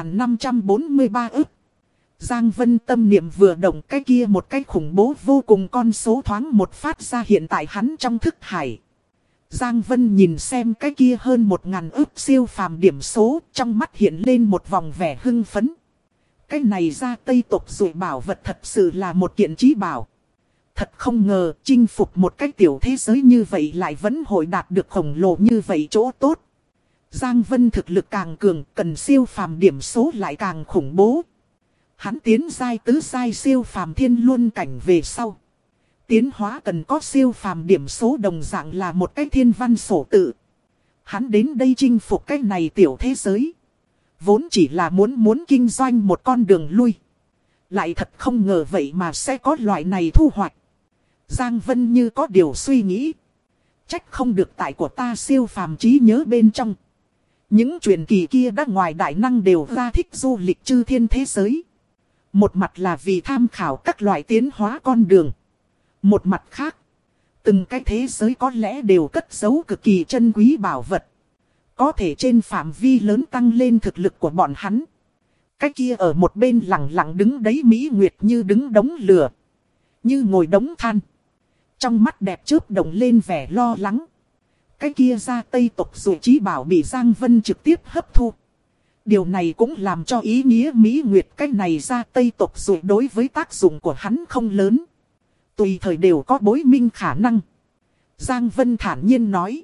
2543 ức. Giang Vân tâm niệm vừa động cái kia một cái khủng bố vô cùng con số thoáng một phát ra hiện tại hắn trong thức hải. Giang Vân nhìn xem cái kia hơn 1000 ức siêu phàm điểm số, trong mắt hiện lên một vòng vẻ hưng phấn. Cái này ra Tây tộc dụ bảo vật thật sự là một kiện chí bảo. Thật không ngờ chinh phục một cái tiểu thế giới như vậy lại vẫn hội đạt được khổng lồ như vậy chỗ tốt. Giang Vân thực lực càng cường, cần siêu phàm điểm số lại càng khủng bố. Hắn tiến giai tứ giai siêu phàm thiên luân cảnh về sau. Tiến hóa cần có siêu phàm điểm số đồng dạng là một cái thiên văn sổ tự. Hắn đến đây chinh phục cái này tiểu thế giới. Vốn chỉ là muốn kinh doanh một con đường lui. Lại thật không ngờ vậy mà sẽ có loại này thu hoạch. Giang Vân như có điều suy nghĩ. Trách không được tại của ta siêu phàm trí nhớ bên trong. Những truyền kỳ kia đã ngoài đại năng đều ra thích du lịch chư thiên thế giới. Một mặt là vì tham khảo các loại tiến hóa con đường. Một mặt khác, từng cái thế giới có lẽ đều cất giấu cực kỳ chân quý bảo vật. Có thể trên phạm vi lớn tăng lên thực lực của bọn hắn. Cái kia ở một bên lặng lặng đứng đấy Mỹ Nguyệt như đứng đống lửa. Như ngồi đống than. Trong mắt đẹp chớp động lên vẻ lo lắng. Cái kia ra Tây tộc dụ chí bảo bị Giang Vân trực tiếp hấp thu. Điều này cũng làm cho ý nghĩa Mỹ Nguyệt cái này ra Tây tộc dụ đối với tác dụng của hắn không lớn. Tùy thời đều có bối minh khả năng. Giang Vân thản nhiên nói.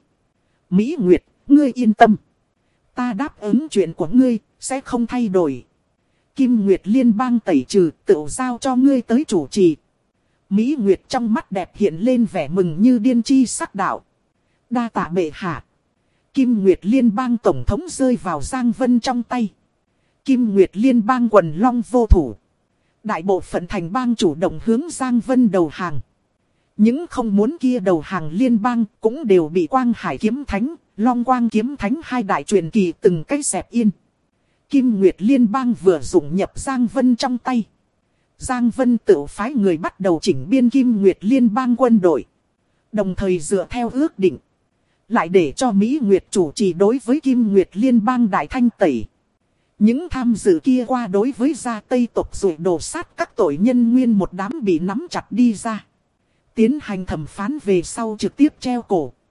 Mỹ Nguyệt, ngươi yên tâm. Ta đáp ứng chuyện của ngươi, sẽ không thay đổi. Kim Nguyệt liên bang tẩy trừ, tự giao cho ngươi tới chủ trì. Mỹ Nguyệt trong mắt đẹp hiện lên vẻ mừng như điên chi sắc đạo. Đa tạ bệ hạ. Kim Nguyệt liên bang tổng thống rơi vào Giang Vân trong tay. Kim Nguyệt liên bang quần long vô thủ. Đại bộ phận thành bang chủ động hướng Giang Vân đầu hàng. Những không muốn kia đầu hàng liên bang cũng đều bị Quang Hải kiếm thánh, Long Quang kiếm thánh hai đại truyền kỳ từng cái dẹp yên. Kim Nguyệt liên bang vừa dụng nhập Giang Vân trong tay. Giang Vân tự phái người bắt đầu chỉnh biên Kim Nguyệt liên bang quân đội. Đồng thời dựa theo ước định. Lại để cho Mỹ Nguyệt chủ trì đối với Kim Nguyệt liên bang đại thanh tẩy. Những tham dự kia qua đối với gia Tây tộc rồi đổ sát các tội nhân nguyên một đám bị nắm chặt đi ra. Tiến hành thẩm phán về sau trực tiếp treo cổ.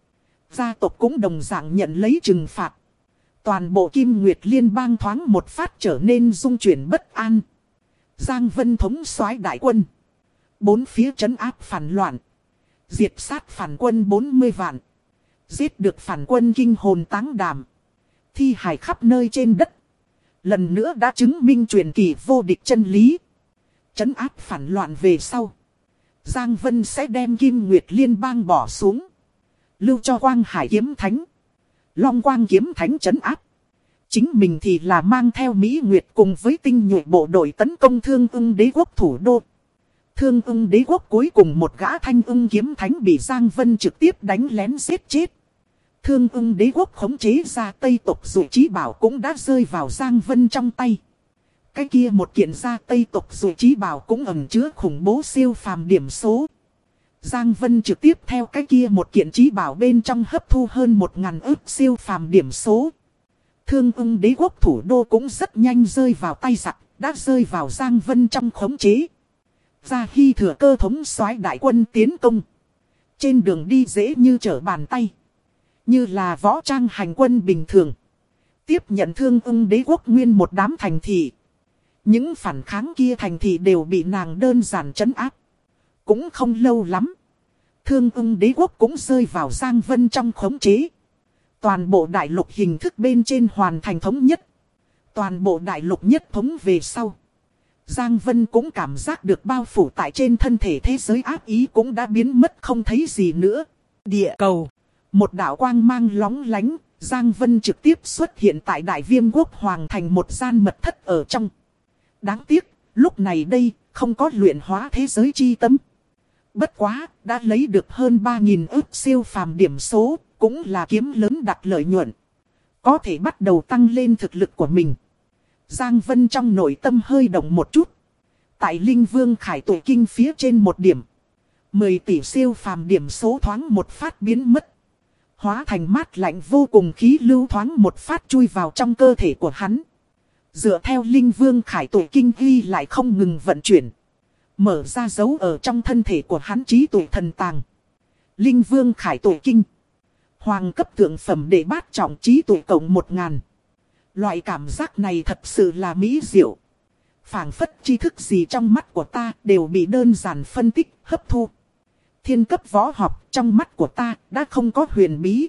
Gia tộc cũng đồng dạng nhận lấy trừng phạt. Toàn bộ Kim Nguyệt Liên bang thoáng một phát trở nên rung chuyển bất an. Giang Vân thống soái đại quân. Bốn phía trấn áp phản loạn. Diệt sát phản quân 40 vạn. Giết được phản quân kinh hồn táng đảm. Thi hài khắp nơi trên đất. Lần nữa đã chứng minh truyền kỳ vô địch chân lý. Trấn áp phản loạn về sau. Giang Vân sẽ đem Kim Nguyệt Liên bang bỏ xuống. Lưu cho Quang Hải kiếm thánh. Long Quang kiếm thánh trấn áp. Chính mình thì là mang theo Mỹ Nguyệt cùng với tinh nhuệ bộ đội tấn công Thương Ưng đế quốc thủ đô. Thương Ưng đế quốc cuối cùng một gã Thanh Ưng kiếm thánh bị Giang Vân trực tiếp đánh lén giết chết. Thương Ưng đế quốc khống chế ra Tây tộc Dụ Chí Bảo cũng đã rơi vào Giang Vân trong tay. Cái kia một kiện ra Tây tộc Dụ Chí Bảo cũng ẩn chứa khủng bố siêu phàm điểm số. Giang Vân trực tiếp theo cái kia một kiện chí bảo bên trong hấp thu hơn 1000 ức siêu phàm điểm số. Thương Ưng đế quốc thủ đô cũng rất nhanh rơi vào tay giặc, đã rơi vào Giang Vân trong khống chế. Gia Hy thừa cơ thống soái đại quân tiến công. Trên đường đi dễ như trở bàn tay. Như là võ trang hành quân bình thường. Tiếp nhận Thương Ưng đế quốc nguyên một đám thành thị. Những phản kháng kia thành thị đều bị nàng đơn giản trấn áp. Cũng không lâu lắm. Thương Ưng đế quốc cũng rơi vào Giang Vân trong khống chế. Toàn bộ đại lục hình thức bên trên hoàn thành thống nhất. Toàn bộ đại lục nhất thống về sau. Giang Vân cũng cảm giác được bao phủ tại trên thân thể thế giới ác ý cũng đã biến mất không thấy gì nữa. Địa cầu. Một đạo quang mang lóng lánh. Giang Vân trực tiếp xuất hiện tại Đại Viêm quốc hoàng thành một gian mật thất ở trong. Đáng tiếc, lúc này đây, không có luyện hóa thế giới chi tâm. Bất quá, đã lấy được hơn 3000 ức siêu phàm điểm số, cũng là kiếm lớn đặt lợi nhuận. Có thể bắt đầu tăng lên thực lực của mình. Giang Vân trong nội tâm hơi động một chút. Tại Linh Vương Khải Tuệ Kinh phía trên một điểm. 10 tỷ siêu phàm điểm số thoáng một phát biến mất. Hóa thành mát lạnh vô cùng khí lưu thoáng một phát chui vào trong cơ thể của hắn. Dựa theo Linh Vương Khải Tuệ Kinh ghi lại không ngừng vận chuyển. Mở ra dấu ở trong thân thể của hắn trí tuệ thần tàng. Linh Vương Khải Tuệ Kinh. Hoàng cấp thượng phẩm để bát trọng trí tuệ cộng 1000. Loại cảm giác này thật sự là mỹ diệu. Phảng phất tri thức gì trong mắt của ta đều bị đơn giản phân tích, hấp thu. Thiên cấp võ học trong mắt của ta đã không có huyền bí.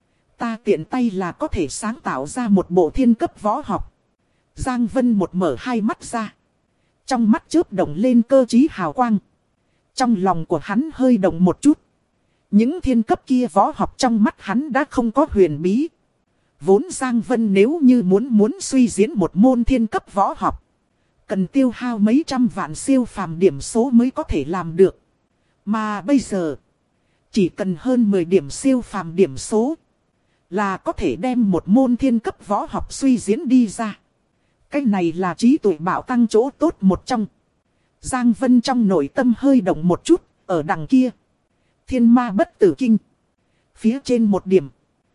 Ta tiện tay là có thể sáng tạo ra một bộ thiên cấp võ học. Giang Vân một mở hai mắt ra. Trong mắt chớp động lên cơ trí hào quang. Trong lòng của hắn hơi động một chút. Những thiên cấp kia võ học trong mắt hắn đã không có huyền bí. Vốn Giang Vân nếu như muốn suy diễn một môn thiên cấp võ học. Cần tiêu hao mấy trăm vạn siêu phàm điểm số mới có thể làm được. Mà bây giờ, chỉ cần hơn 10 điểm siêu phàm điểm số. Là có thể đem một môn thiên cấp võ học suy diễn đi ra. Cái này là trí tuệ bảo tăng chỗ tốt một trong. Giang Vân trong nội tâm hơi động một chút, ở đằng kia. Thiên ma bất tử kinh. Phía trên một điểm.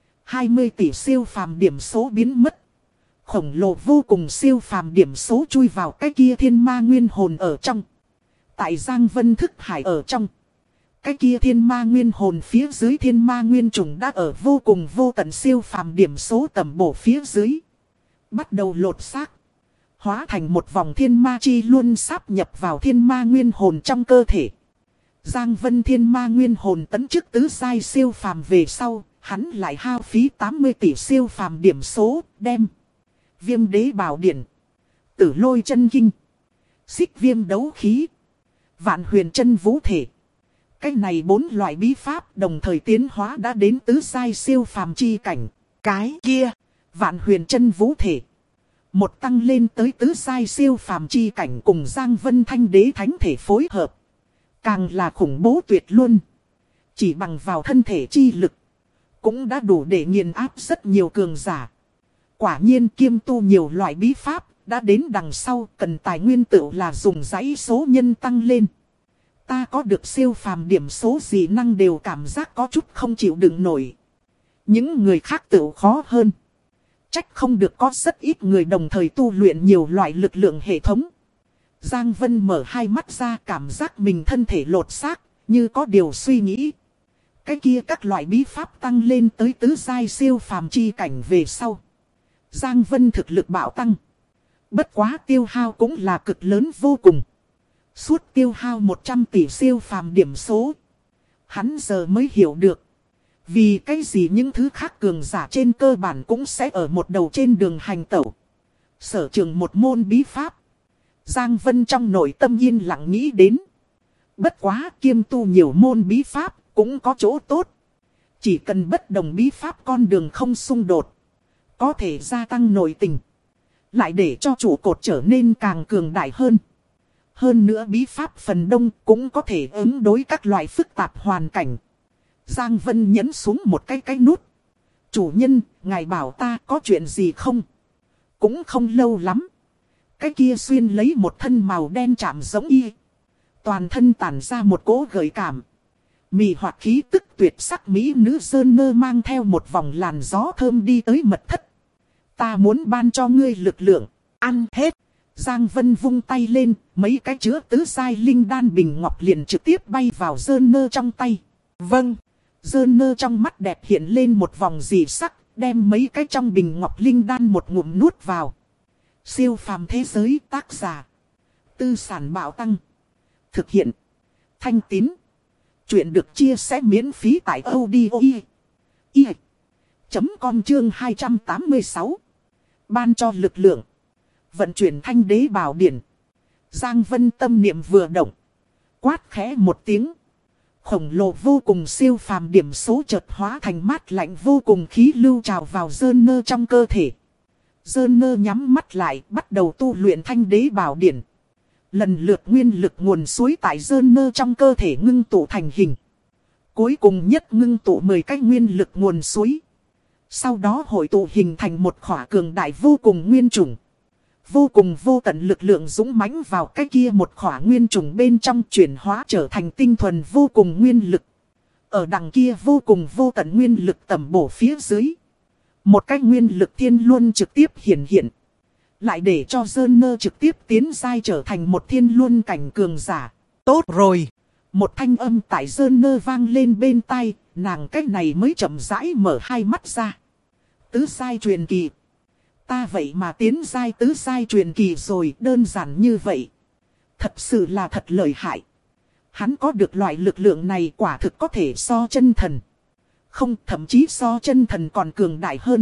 20 tỷ siêu phàm điểm số biến mất. Khổng lồ vô cùng siêu phàm điểm số chui vào cái kia thiên ma nguyên hồn ở trong. Tại Giang Vân thức hải ở trong. Cái kia thiên ma nguyên hồn phía dưới thiên ma nguyên trùng đã ở vô cùng vô tận siêu phàm điểm số tầm bổ phía dưới. Bắt đầu lột xác. Hóa thành một vòng thiên ma chi luôn sáp nhập vào thiên ma nguyên hồn trong cơ thể. Giang Vân thiên ma nguyên hồn tấn chức tứ giai siêu phàm về sau, hắn lại hao phí 80 tỷ siêu phàm điểm số, đem Viêm đế bảo điển, Tử lôi chân kinh, Xích viêm đấu khí, Vạn huyền chân vũ thể. Cái này 4 loại bí pháp đồng thời tiến hóa đã đến tứ giai siêu phàm chi cảnh. Cái kia, Vạn huyền chân vũ thể. Một tăng lên tới tứ giai siêu phàm chi cảnh cùng Giang Vân thanh đế thánh thể phối hợp. Càng là khủng bố tuyệt luôn. Chỉ bằng vào thân thể chi lực. Cũng đã đủ để nghiền áp rất nhiều cường giả. Quả nhiên kiêm tu nhiều loại bí pháp. Đã đến đằng sau cần tài nguyên tựu là dùng dãy số nhân tăng lên. Ta có được siêu phàm điểm số gì năng đều cảm giác có chút không chịu đựng nổi. Những người khác tựu khó hơn. Trách không được có rất ít người đồng thời tu luyện nhiều loại lực lượng hệ thống. Giang Vân mở hai mắt ra cảm giác mình thân thể lột xác, như có điều suy nghĩ. cái kia các loại bí pháp tăng lên tới tứ giai siêu phàm chi cảnh về sau. Giang Vân thực lực bạo tăng. Bất quá tiêu hao cũng là cực lớn vô cùng. Suốt tiêu hao 100 tỷ siêu phàm điểm số. Hắn giờ mới hiểu được. Vì cái gì những thứ khác cường giả trên cơ bản cũng sẽ ở một đầu trên đường hành tẩu. Sở trường một môn bí pháp. Giang Vân trong nội tâm yên lặng nghĩ đến. Bất quá kiêm tu nhiều môn bí pháp cũng có chỗ tốt. Chỉ cần bất đồng bí pháp con đường không xung đột. Có thể gia tăng nội tình. Lại để cho trụ cột trở nên càng cường đại hơn. Hơn nữa bí pháp phần đông cũng có thể ứng đối các loại phức tạp hoàn cảnh. Giang Vân nhấn xuống một cái nút. Chủ nhân, ngài bảo ta có chuyện gì không? Cũng không lâu lắm. Cái kia xuyên lấy một thân màu đen chạm giống y. Toàn thân tản ra một cỗ gợi cảm. Mị hoặc khí tức tuyệt sắc mỹ nữ sơn nơ mang theo một vòng làn gió thơm đi tới mật thất. Ta muốn ban cho ngươi lực lượng. Ăn hết. Giang Vân vung tay lên. Mấy cái chứa tứ giai linh đan bình ngọc liền trực tiếp bay vào sơn nơ trong tay. Vâng. Sơn nơ trong mắt đẹp hiện lên một vòng dị sắc. Đem mấy cái trong bình ngọc linh đan một ngụm nuốt vào. Siêu phàm thế giới tác giả. Tư sản bạo tăng. Thực hiện. Thanh Tín. Chuyện được chia sẻ miễn phí tại audio.com chương 286. Ban cho lực lượng. Vận chuyển thanh đế bảo điển. Giang Vân tâm niệm vừa động. Quát khẽ một tiếng. Khổng lồ vô cùng siêu phàm điểm số chợt hóa thành mát lạnh vô cùng khí lưu trào vào dơn nơ trong cơ thể. Dơn nơ nhắm mắt lại bắt đầu tu luyện thanh đế bảo điển. Lần lượt nguyên lực nguồn suối tại dơn nơ trong cơ thể ngưng tụ thành hình. Cuối cùng nhất ngưng tụ 10 cái nguyên lực nguồn suối. Sau đó hội tụ hình thành một khỏa cường đại vô cùng nguyên trùng. Vô cùng vô tận lực lượng dũng mãnh vào cái kia một khỏa nguyên trùng bên trong chuyển hóa trở thành tinh thuần vô cùng nguyên lực. Ở đằng kia vô cùng vô tận nguyên lực tầm bổ phía dưới. Một cái nguyên lực thiên luân trực tiếp hiện hiện. Lại để cho dơn nơ trực tiếp tiến giai trở thành một thiên luân cảnh cường giả. Tốt rồi. Một thanh âm tại dơn nơ vang lên bên tai. Nàng cách này mới chậm rãi mở hai mắt ra. Tứ giai truyền kỳ. Ta vậy mà tiến giai tứ giai truyền kỳ rồi, đơn giản như vậy. Thật sự là thật lợi hại. Hắn có được loại lực lượng này quả thực có thể so chân thần. Không, thậm chí so chân thần còn cường đại hơn.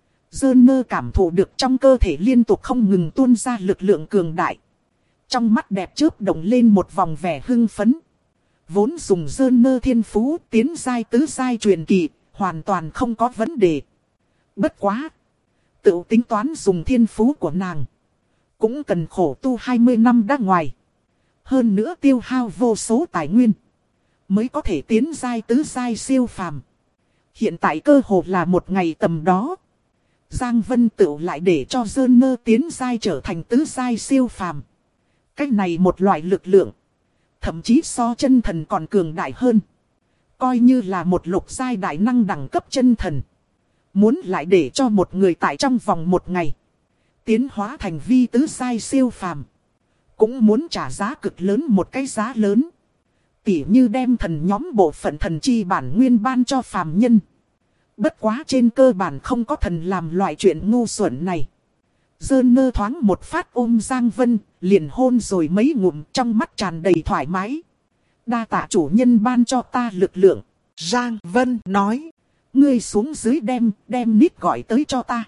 Dơn nơ cảm thụ được trong cơ thể liên tục không ngừng tuôn ra lực lượng cường đại. Trong mắt đẹp chớp động lên một vòng vẻ hưng phấn. Vốn dùng dơn nơ thiên phú tiến giai tứ giai truyền kỳ, hoàn toàn không có vấn đề. Bất quá. Tự tính toán dùng thiên phú của nàng. Cũng cần khổ tu 20 năm đã ngoài. Hơn nữa tiêu hao vô số tài nguyên. Mới có thể tiến giai tứ giai siêu phàm. Hiện tại cơ hồ là một ngày tầm đó. Giang Vân tự lại để cho dơn nơ tiến giai trở thành tứ giai siêu phàm. Cách này một loại lực lượng. Thậm chí so chân thần còn cường đại hơn. Coi như là một lục giai đại năng đẳng cấp chân thần. Muốn lại để cho một người tại trong vòng một ngày. Tiến hóa thành vi tứ giai siêu phàm. Cũng muốn trả giá cực lớn một cái giá lớn. Tỉ như đem thần nhóm bộ phận thần chi bản nguyên ban cho phàm nhân. Bất quá trên cơ bản không có thần làm loại chuyện ngu xuẩn này. Dơn nơ thoáng một phát ôm Giang Vân, liền hôn rồi mấy ngụm trong mắt tràn đầy thoải mái. Đa tạ chủ nhân ban cho ta lực lượng. Giang Vân nói. Ngươi xuống dưới đem nít gọi tới cho ta.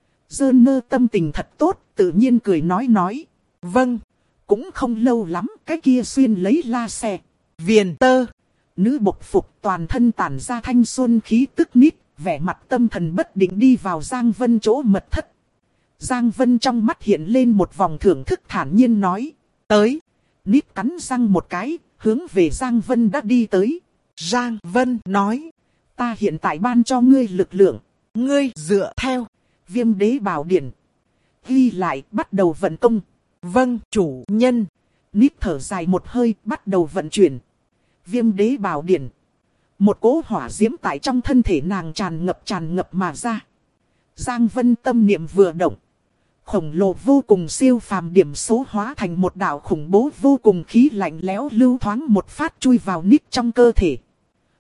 Dơn nơ tâm tình thật tốt, tự nhiên cười nói. Vâng, cũng không lâu lắm, cái kia xuyên lấy la xe. Viền tơ, nữ bộc phục toàn thân tản ra thanh xuân khí tức nít, vẻ mặt tâm thần bất định đi vào Giang Vân chỗ mật thất. Giang Vân trong mắt hiện lên một vòng thưởng thức thản nhiên nói. Tới, nít cắn răng một cái, hướng về Giang Vân đã đi tới. Giang Vân nói. Ta hiện tại ban cho ngươi lực lượng. Ngươi dựa theo. Viêm đế bảo điển. Ghi lại bắt đầu vận công. Vâng chủ nhân. Nít thở dài một hơi bắt đầu vận chuyển. Viêm đế bảo điển. Một cỗ hỏa diễm tại trong thân thể nàng tràn ngập mà ra. Giang Vân tâm niệm vừa động. Khổng lồ vô cùng siêu phàm điểm số hóa thành một đạo khủng bố vô cùng khí lạnh lẽo lưu thoáng một phát chui vào nít trong cơ thể.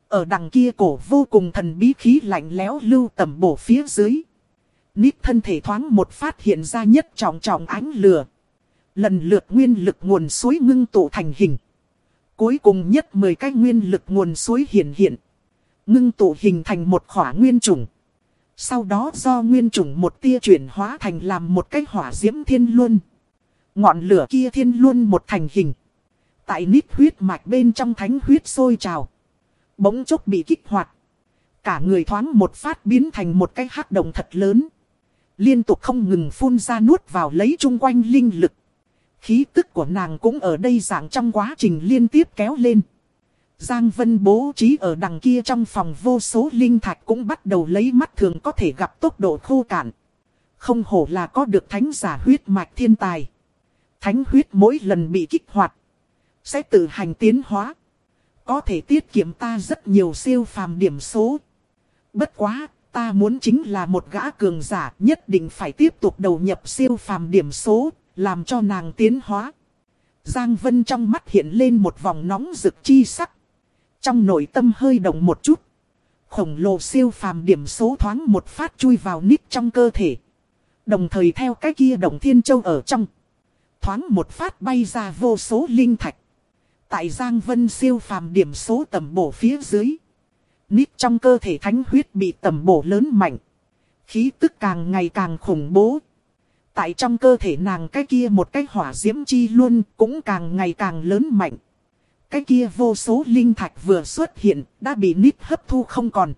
Ở đằng kia cổ vô cùng thần bí khí lạnh lẽo lưu tầm bổ phía dưới. Nít thân thể thoáng một phát hiện ra nhất trọng trọng ánh lửa. Lần lượt nguyên lực nguồn suối ngưng tụ thành hình. Cuối cùng nhất 10 cái nguyên lực nguồn suối hiện hiện. Ngưng tụ hình thành một khỏa nguyên trùng. Sau đó do nguyên trùng một tia chuyển hóa thành làm một cái hỏa diễm thiên luân. Ngọn lửa kia thiên luân một thành hình. Tại nít huyết mạch bên trong thánh huyết sôi trào. Bỗng chốc bị kích hoạt. Cả người thoáng một phát biến thành một cái hắc động thật lớn. Liên tục không ngừng phun ra nuốt vào lấy chung quanh linh lực. Khí tức của nàng cũng ở đây dạng trong quá trình liên tiếp kéo lên. Giang Vân bố trí ở đằng kia trong phòng vô số linh thạch cũng bắt đầu lấy mắt thường có thể gặp tốc độ khô cạn. Không hổ là có được thánh giả huyết mạch thiên tài. Thánh huyết mỗi lần bị kích hoạt sẽ tự hành tiến hóa. Có thể tiết kiệm ta rất nhiều siêu phàm điểm số. Bất quá, ta muốn chính là một gã cường giả, nhất định phải tiếp tục đầu nhập siêu phàm điểm số, làm cho nàng tiến hóa. Giang Vân trong mắt hiện lên một vòng nóng rực chi sắc. Trong nội tâm hơi động một chút. Khổng lồ siêu phàm điểm số thoáng một phát chui vào nít trong cơ thể. Đồng thời theo cái kia động thiên châu ở trong. Thoáng một phát bay ra vô số linh thạch. Tại Giang Vân siêu phàm điểm số tầm bổ phía dưới. Nít trong cơ thể thánh huyết bị tầm bổ lớn mạnh. Khí tức càng ngày càng khủng bố. Tại trong cơ thể nàng cái kia một cái hỏa diễm chi luôn cũng càng ngày càng lớn mạnh. Cái kia vô số linh thạch vừa xuất hiện đã bị nít hấp thu không còn.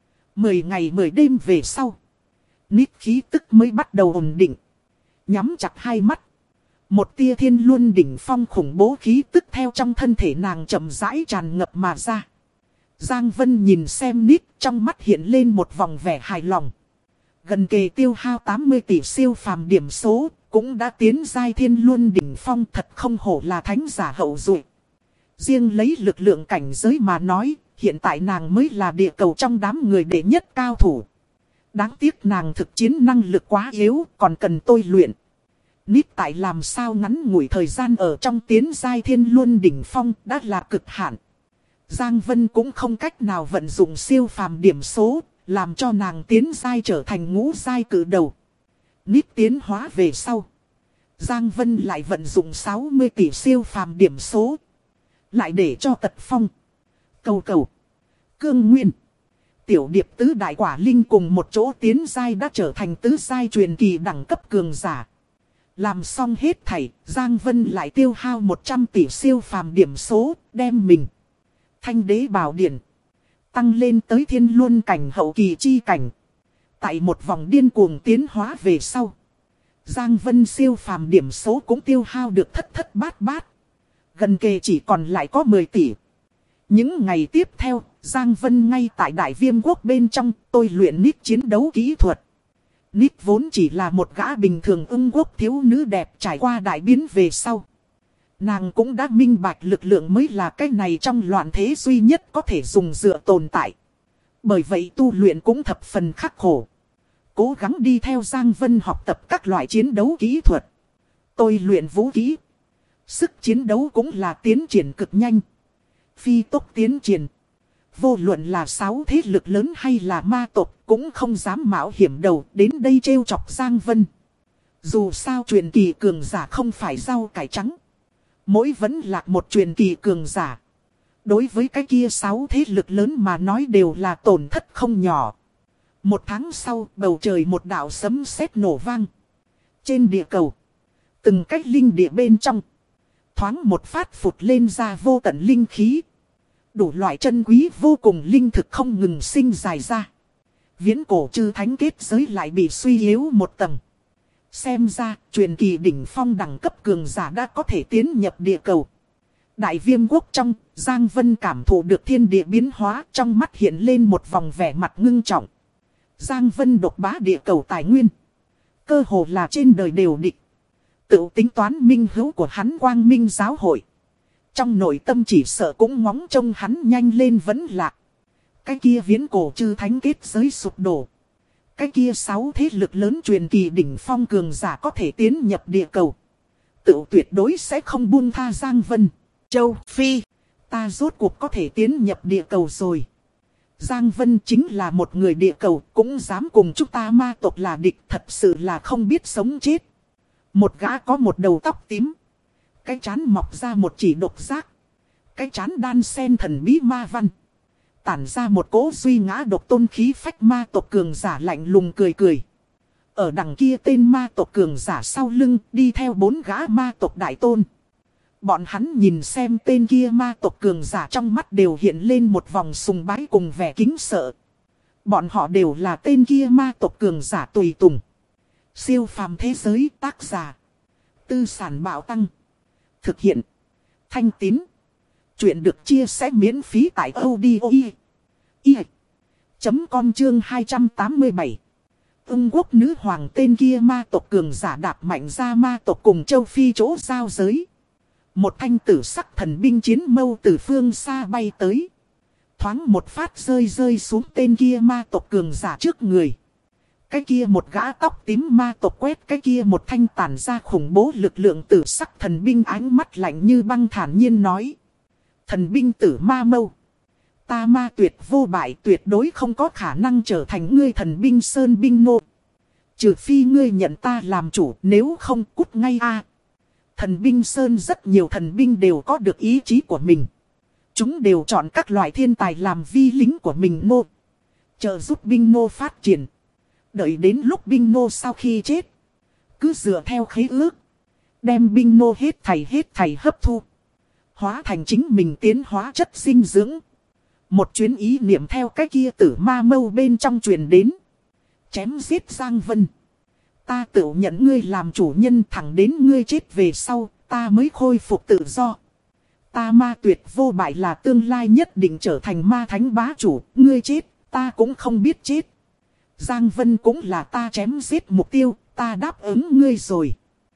10 ngày 10 đêm về sau. Nít khí tức mới bắt đầu ổn định. Nhắm chặt hai mắt. Một tia thiên luân đỉnh phong khủng bố khí tức theo trong thân thể nàng chậm rãi tràn ngập mà ra. Giang Vân nhìn xem nít trong mắt hiện lên một vòng vẻ hài lòng. Gần kề tiêu hao 80 tỷ siêu phàm điểm số, cũng đã tiến giai thiên luân đỉnh phong thật không hổ là thánh giả hậu duệ. Riêng lấy lực lượng cảnh giới mà nói, hiện tại nàng mới là địa cầu trong đám người đệ nhất cao thủ. Đáng tiếc nàng thực chiến năng lực quá yếu, còn cần tôi luyện. Nít tại làm sao ngắn ngủi thời gian ở trong tiến giai thiên luân đỉnh phong đã là cực hạn. Giang Vân cũng không cách nào vận dụng siêu phàm điểm số, làm cho nàng tiến giai trở thành ngũ giai cử đầu. Nít tiến hóa về sau. Giang Vân lại vận dụng 60 tỷ siêu phàm điểm số. Lại để cho Tật Phong, Cầu Cầu, Cương Nguyên, Tiểu Điệp tứ đại quả linh cùng một chỗ tiến giai đã trở thành tứ giai truyền kỳ đẳng cấp cường giả. Làm xong hết thảy, Giang Vân lại tiêu hao 100 tỷ siêu phàm điểm số, đem mình Thanh Đế Bảo Điển tăng lên tới thiên luân cảnh hậu kỳ chi cảnh. Tại một vòng điên cuồng tiến hóa về sau, Giang Vân siêu phàm điểm số cũng tiêu hao được thất thất bát bát. Gần kề chỉ còn lại có 10 tỷ. Những ngày tiếp theo, Giang Vân ngay tại Đại Viêm Quốc bên trong tôi luyện nít chiến đấu kỹ thuật. Nít vốn chỉ là một gã bình thường ưng quốc thiếu nữ đẹp trải qua đại biến về sau. Nàng cũng đã minh bạch lực lượng mới là cái này trong loạn thế duy nhất có thể dùng dựa tồn tại. Bởi vậy tu luyện cũng thập phần khắc khổ. Cố gắng đi theo Giang Vân học tập các loại chiến đấu kỹ thuật. Tôi luyện vũ kỹ. Sức chiến đấu cũng là tiến triển cực nhanh. Phi tốc tiến triển. Vô luận là 6 thế lực lớn hay là ma tộc cũng không dám mạo hiểm đầu đến đây trêu chọc Giang Vân. Dù sao truyền kỳ cường giả không phải rau cải trắng. Mỗi vẫn là một truyền kỳ cường giả. Đối với cái kia 6 thế lực lớn mà nói đều là tổn thất không nhỏ. Một tháng sau, bầu trời một đạo sấm sét nổ vang. Trên địa cầu, từng cách linh địa bên trong, thoáng một phát phụt lên ra vô tận linh khí. Đủ loại chân quý vô cùng linh thực không ngừng sinh dài ra. Viễn cổ chư thánh kết giới lại bị suy yếu một tầng. Xem ra, truyền kỳ đỉnh phong đẳng cấp cường giả đã có thể tiến nhập địa cầu. Đại Viêm Quốc trong, Giang Vân cảm thụ được thiên địa biến hóa, trong mắt hiện lên một vòng vẻ mặt ngưng trọng. Giang Vân độc bá địa cầu tài nguyên. Cơ hồ là trên đời đều địch. Tự tính toán minh hữu của hắn Quang Minh giáo hội. Trong nội tâm chỉ sợ cũng ngóng trông hắn nhanh lên vẫn lạc. Cái kia viễn cổ chư thánh kết giới sụp đổ. Cái kia 6 thế lực lớn truyền kỳ đỉnh phong cường giả có thể tiến nhập địa cầu. Tự tuyệt đối sẽ không buông tha Giang Vân. Châu Phi, ta rốt cuộc có thể tiến nhập địa cầu rồi. Giang Vân chính là một người địa cầu, cũng dám cùng chúng ta ma tộc là địch, thật sự là không biết sống chết. Một gã có một đầu tóc tím, cái trán mọc ra một chỉ độc giác, cái trán đan sen thần bí ma văn, tản ra một cỗ duy ngã độc tôn khí phách ma tộc cường giả lạnh lùng cười cười. Ở đằng kia tên ma tộc cường giả sau lưng đi theo 4 gã ma tộc đại tôn. Bọn hắn nhìn xem tên kia ma tộc cường giả trong mắt đều hiện lên một vòng sùng bái cùng vẻ kính sợ. Bọn họ đều là tên kia ma tộc cường giả tùy tùng. Siêu phàm thế giới tác giả. Tư sản bạo tăng. Thực hiện. Thanh Tín. Chuyện được chia sẻ miễn phí tại audio.com chương 287. Ưng quốc nữ hoàng tên kia ma tộc cường giả đạp mạnh ra ma tộc cùng châu Phi chỗ giao giới. Một thanh tử sắc thần binh chiến mâu từ phương xa bay tới. Thoáng một phát rơi xuống tên kia ma tộc cường giả trước người. Cái kia một gã tóc tím ma tộc quét cái kia một thanh tản ra khủng bố lực lượng tử sắc thần binh, ánh mắt lạnh như băng thản nhiên nói. Thần binh tử ma mâu. Ta ma tuyệt vô bại, tuyệt đối không có khả năng trở thành ngươi thần binh sơn binh nô. Trừ phi ngươi nhận ta làm chủ, nếu không cút ngay a. Thần binh sơn rất nhiều thần binh đều có được ý chí của mình. Chúng đều chọn các loại thiên tài làm vi lính của mình nô. Trợ giúp binh nô phát triển. Đợi đến lúc binh nô sau khi chết, cứ dựa theo khế ước, đem binh nô hết thảy hấp thu, hóa thành chính mình tiến hóa chất dinh dưỡng. Một chuyến ý niệm theo cái kia tử ma mâu bên trong truyền đến. Chém giết Giang Vân. Ta tự nhận ngươi làm chủ nhân, thẳng đến ngươi chết về sau, ta mới khôi phục tự do. Ta ma tuyệt vô bại là tương lai nhất định trở thành ma thánh bá chủ, ngươi chết, ta cũng không biết chết. Giang Vân cũng là ta chém giết mục tiêu, ta đáp ứng ngươi rồi.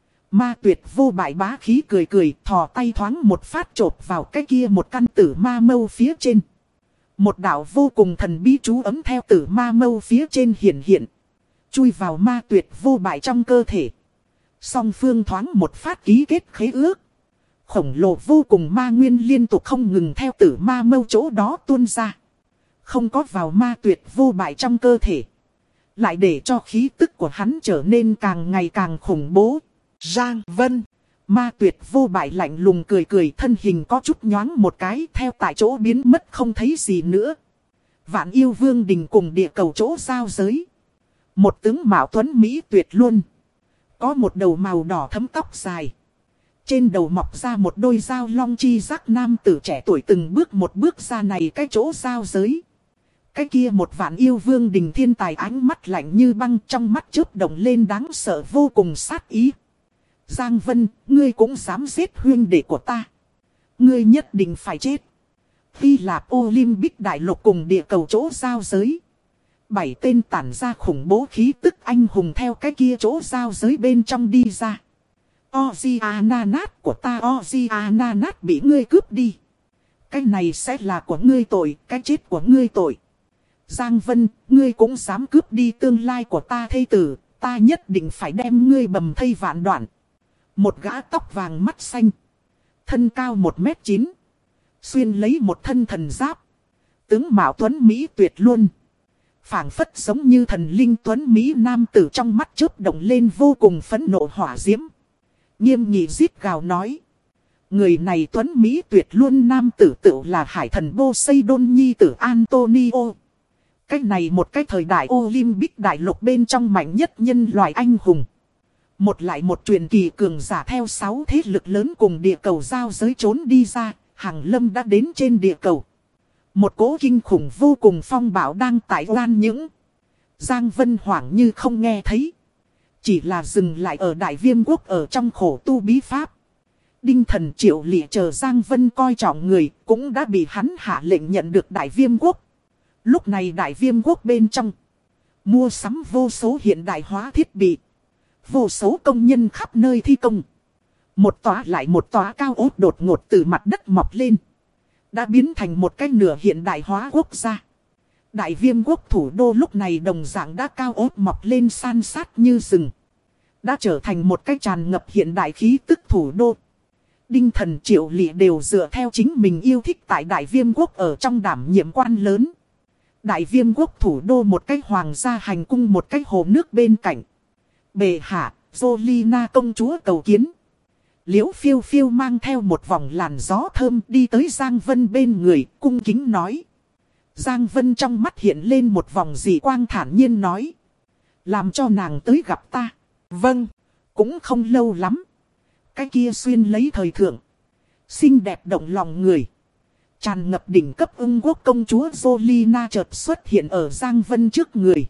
Ma tuyệt vô bại bá khí cười cười, thò tay thoáng một phát chộp vào cái kia một căn tử ma mâu phía trên. Một đạo vô cùng thần bí chú ấm theo tử ma mâu phía trên hiện. Chui vào ma tuyệt vô bại trong cơ thể. Song phương thoáng một phát ký kết khế ước. Khổng lồ vô cùng ma nguyên liên tục không ngừng theo tử ma mâu chỗ đó tuôn ra. Không có vào ma tuyệt vô bại trong cơ thể. Lại để cho khí tức của hắn trở nên càng ngày càng khủng bố. Giang Vân. Ma tuyệt vô bại lạnh lùng cười cười, thân hình có chút nhoáng một cái theo tại chỗ biến mất không thấy gì nữa. Vạn Yêu Vương đình cùng địa cầu chỗ giao giới. Một tướng mạo tuấn Mỹ tuyệt luôn. Có một đầu màu đỏ thấm tóc dài. Trên đầu mọc ra một đôi dao long chi giác, nam tử trẻ tuổi từng bước một bước ra này cái chỗ giao giới. Cái kia một Vạn Yêu Vương đình thiên tài, ánh mắt lạnh như băng, trong mắt chớp động lên đáng sợ vô cùng sát ý. Giang Vân, ngươi cũng dám giết huynh đệ của ta. Ngươi nhất định phải chết. Hy Lạp Olympic đại lục cùng địa cầu chỗ giao giới. 7 tên tản ra khủng bố khí tức anh hùng theo cái kia chỗ giao giới bên trong đi ra. Oziananat của ta, Oziananat bị ngươi cướp đi. Cái này sẽ là của ngươi tội, cái chết của ngươi tội. Giang Vân, ngươi cũng dám cướp đi tương lai của ta thê tử, ta nhất định phải đem ngươi bầm thây vạn đoạn. Một gã tóc vàng mắt xanh, thân cao 1m9, xuyên lấy một thân thần giáp, tướng mạo tuấn Mỹ tuyệt luôn. Phảng phất giống như thần linh tuấn Mỹ nam tử, trong mắt chớp động lên vô cùng phẫn nộ hỏa diễm. Nghiêm nghị giết gào nói. Người này tuấn Mỹ tuyệt luôn nam tử tựu là hải thần Poseidon nhi tử Antonio. Cách này một cái thời đại Olympic đại lục bên trong mạnh nhất nhân loại anh hùng. Một lại một truyền kỳ cường giả theo 6 thế lực lớn cùng địa cầu giao giới trốn đi ra, hàng lâm đã đến trên địa cầu. Một cỗ kinh khủng vô cùng phong bạo đang tại oan những. Giang Vân hoảng như không nghe thấy. Chỉ là dừng lại ở Đại Viêm quốc ở trong khổ tu bí pháp. Đinh Thần Triệu Lị chờ Giang Vân coi trọng người, cũng đã bị hắn hạ lệnh nhận được Đại Viêm quốc. Lúc này Đại Viêm quốc bên trong mua sắm vô số hiện đại hóa thiết bị. Vô số công nhân khắp nơi thi công. Một tòa lại một tòa cao ốt đột ngột từ mặt đất mọc lên. Đã biến thành một cái nửa hiện đại hóa quốc gia. Đại Viêm quốc thủ đô lúc này đồng dạng đã cao ốt mọc lên san sát như rừng. Đã trở thành một cái tràn ngập hiện đại khí tức thủ đô. Đinh Thần Triệu Lị đều dựa theo chính mình yêu thích tại Đại Viêm quốc ở trong đảm nhiệm quan lớn. Đại Viêm quốc thủ đô một cái hoàng gia hành cung một cái hồ nước bên cạnh. Bệ hạ, Zolina công chúa cầu kiến. Liễu phiêu phiêu mang theo một vòng làn gió thơm đi tới Giang Vân bên người, cung kính nói. Giang Vân trong mắt hiện lên một vòng dị quang thản nhiên nói. Làm cho nàng tới gặp ta. Vâng, cũng không lâu lắm. Cái kia xuyên lấy thời thượng. Xinh đẹp động lòng người. Tràn ngập đỉnh cấp ưng quốc công chúa Zolina chợt xuất hiện ở Giang Vân trước người.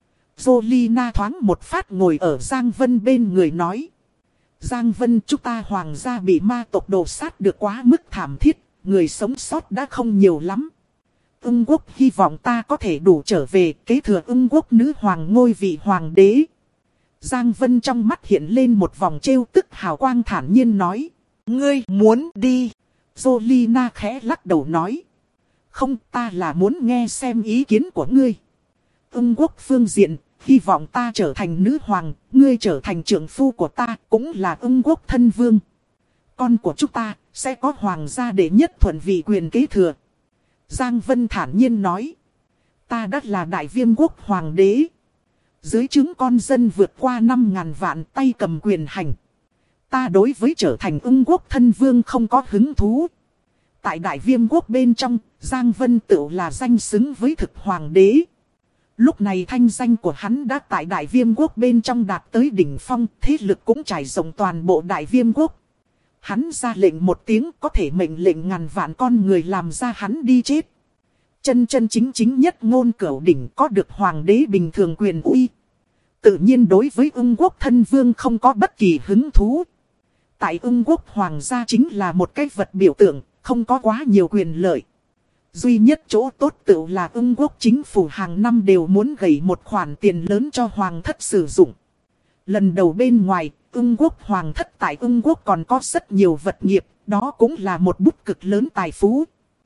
Zolina thoáng một phát ngồi ở Giang Vân bên người nói. Giang Vân, chúng ta hoàng gia bị ma tộc đổ sát được quá mức thảm thiết. Người sống sót đã không nhiều lắm. Ưng quốc hy vọng ta có thể đủ trở về kế thừa ưng quốc nữ hoàng ngôi vị hoàng đế. Giang Vân trong mắt hiện lên một vòng trêu tức hào quang thản nhiên nói. Ngươi muốn đi. Zolina khẽ lắc đầu nói. Không, ta là muốn nghe xem ý kiến của ngươi. Ưng quốc phương diện, hy vọng ta trở thành nữ hoàng, ngươi trở thành trưởng phu của ta, cũng là ưng quốc thân vương. Con của chúng ta, sẽ có hoàng gia đệ nhất thuận vị quyền kế thừa. Giang Vân thản nhiên nói. Ta đã là đại Viêm quốc hoàng đế. Dưới trướng con dân vượt qua 5.000 vạn tay cầm quyền hành. Ta đối với trở thành ưng quốc thân vương không có hứng thú. Tại đại Viêm quốc bên trong, Giang Vân tự là danh xứng với thực hoàng đế. Lúc này thanh danh của hắn đã tại đại Viêm quốc bên trong đạt tới đỉnh phong, thế lực cũng trải rộng toàn bộ đại Viêm quốc. Hắn ra lệnh một tiếng có thể mệnh lệnh ngàn vạn con người làm ra hắn đi chết. Chân chân chính chính nhất ngôn cửu đỉnh có được hoàng đế bình thường quyền uy. Tự nhiên đối với ưng quốc thân vương không có bất kỳ hứng thú. Tại ưng quốc hoàng gia chính là một cái vật biểu tượng, không có quá nhiều quyền lợi. Duy nhất chỗ tốt tự là ưng quốc chính phủ hàng năm đều muốn gửi một khoản tiền lớn cho hoàng thất sử dụng. Lần đầu bên ngoài, ưng quốc hoàng thất tại ưng quốc còn có rất nhiều vật nghiệp, đó cũng là một bút cực lớn tài phú.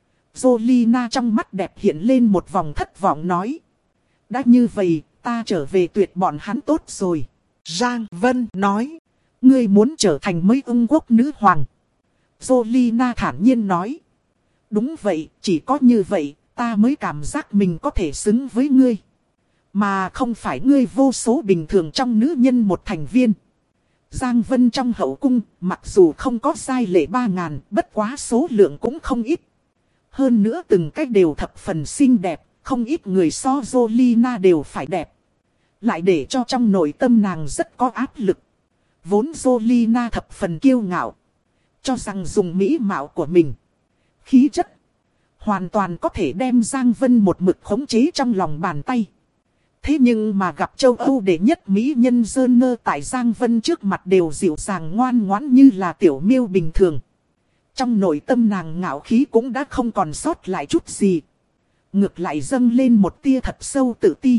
Zolina trong mắt đẹp hiện lên một vòng thất vọng nói. Đã như vậy, ta trở về tuyệt bọn hắn tốt rồi. Giang Vân nói. Ngươi muốn trở thành mấy ưng quốc nữ hoàng. Zolina thản nhiên nói. Đúng vậy, chỉ có như vậy, ta mới cảm giác mình có thể xứng với ngươi. Mà không phải ngươi vô số bình thường trong nữ nhân một thành viên. Giang Vân trong hậu cung, mặc dù không có giai lệ 3.000, bất quá số lượng cũng không ít. Hơn nữa từng cách đều thập phần xinh đẹp, không ít người so Zolina đều phải đẹp. Lại để cho trong nội tâm nàng rất có áp lực. Vốn Zolina thập phần kiêu ngạo. Cho rằng dùng mỹ mạo của mình. Khí chất. Hoàn toàn có thể đem Giang Vân một mực khống chế trong lòng bàn tay. Thế nhưng mà gặp châu Âu đệ nhất mỹ nhân Jenner tại Giang Vân trước mặt đều dịu dàng ngoan ngoãn như là tiểu miêu bình thường. Trong nội tâm nàng ngạo khí cũng đã không còn sót lại chút gì. Ngược lại dâng lên một tia thật sâu tự ti.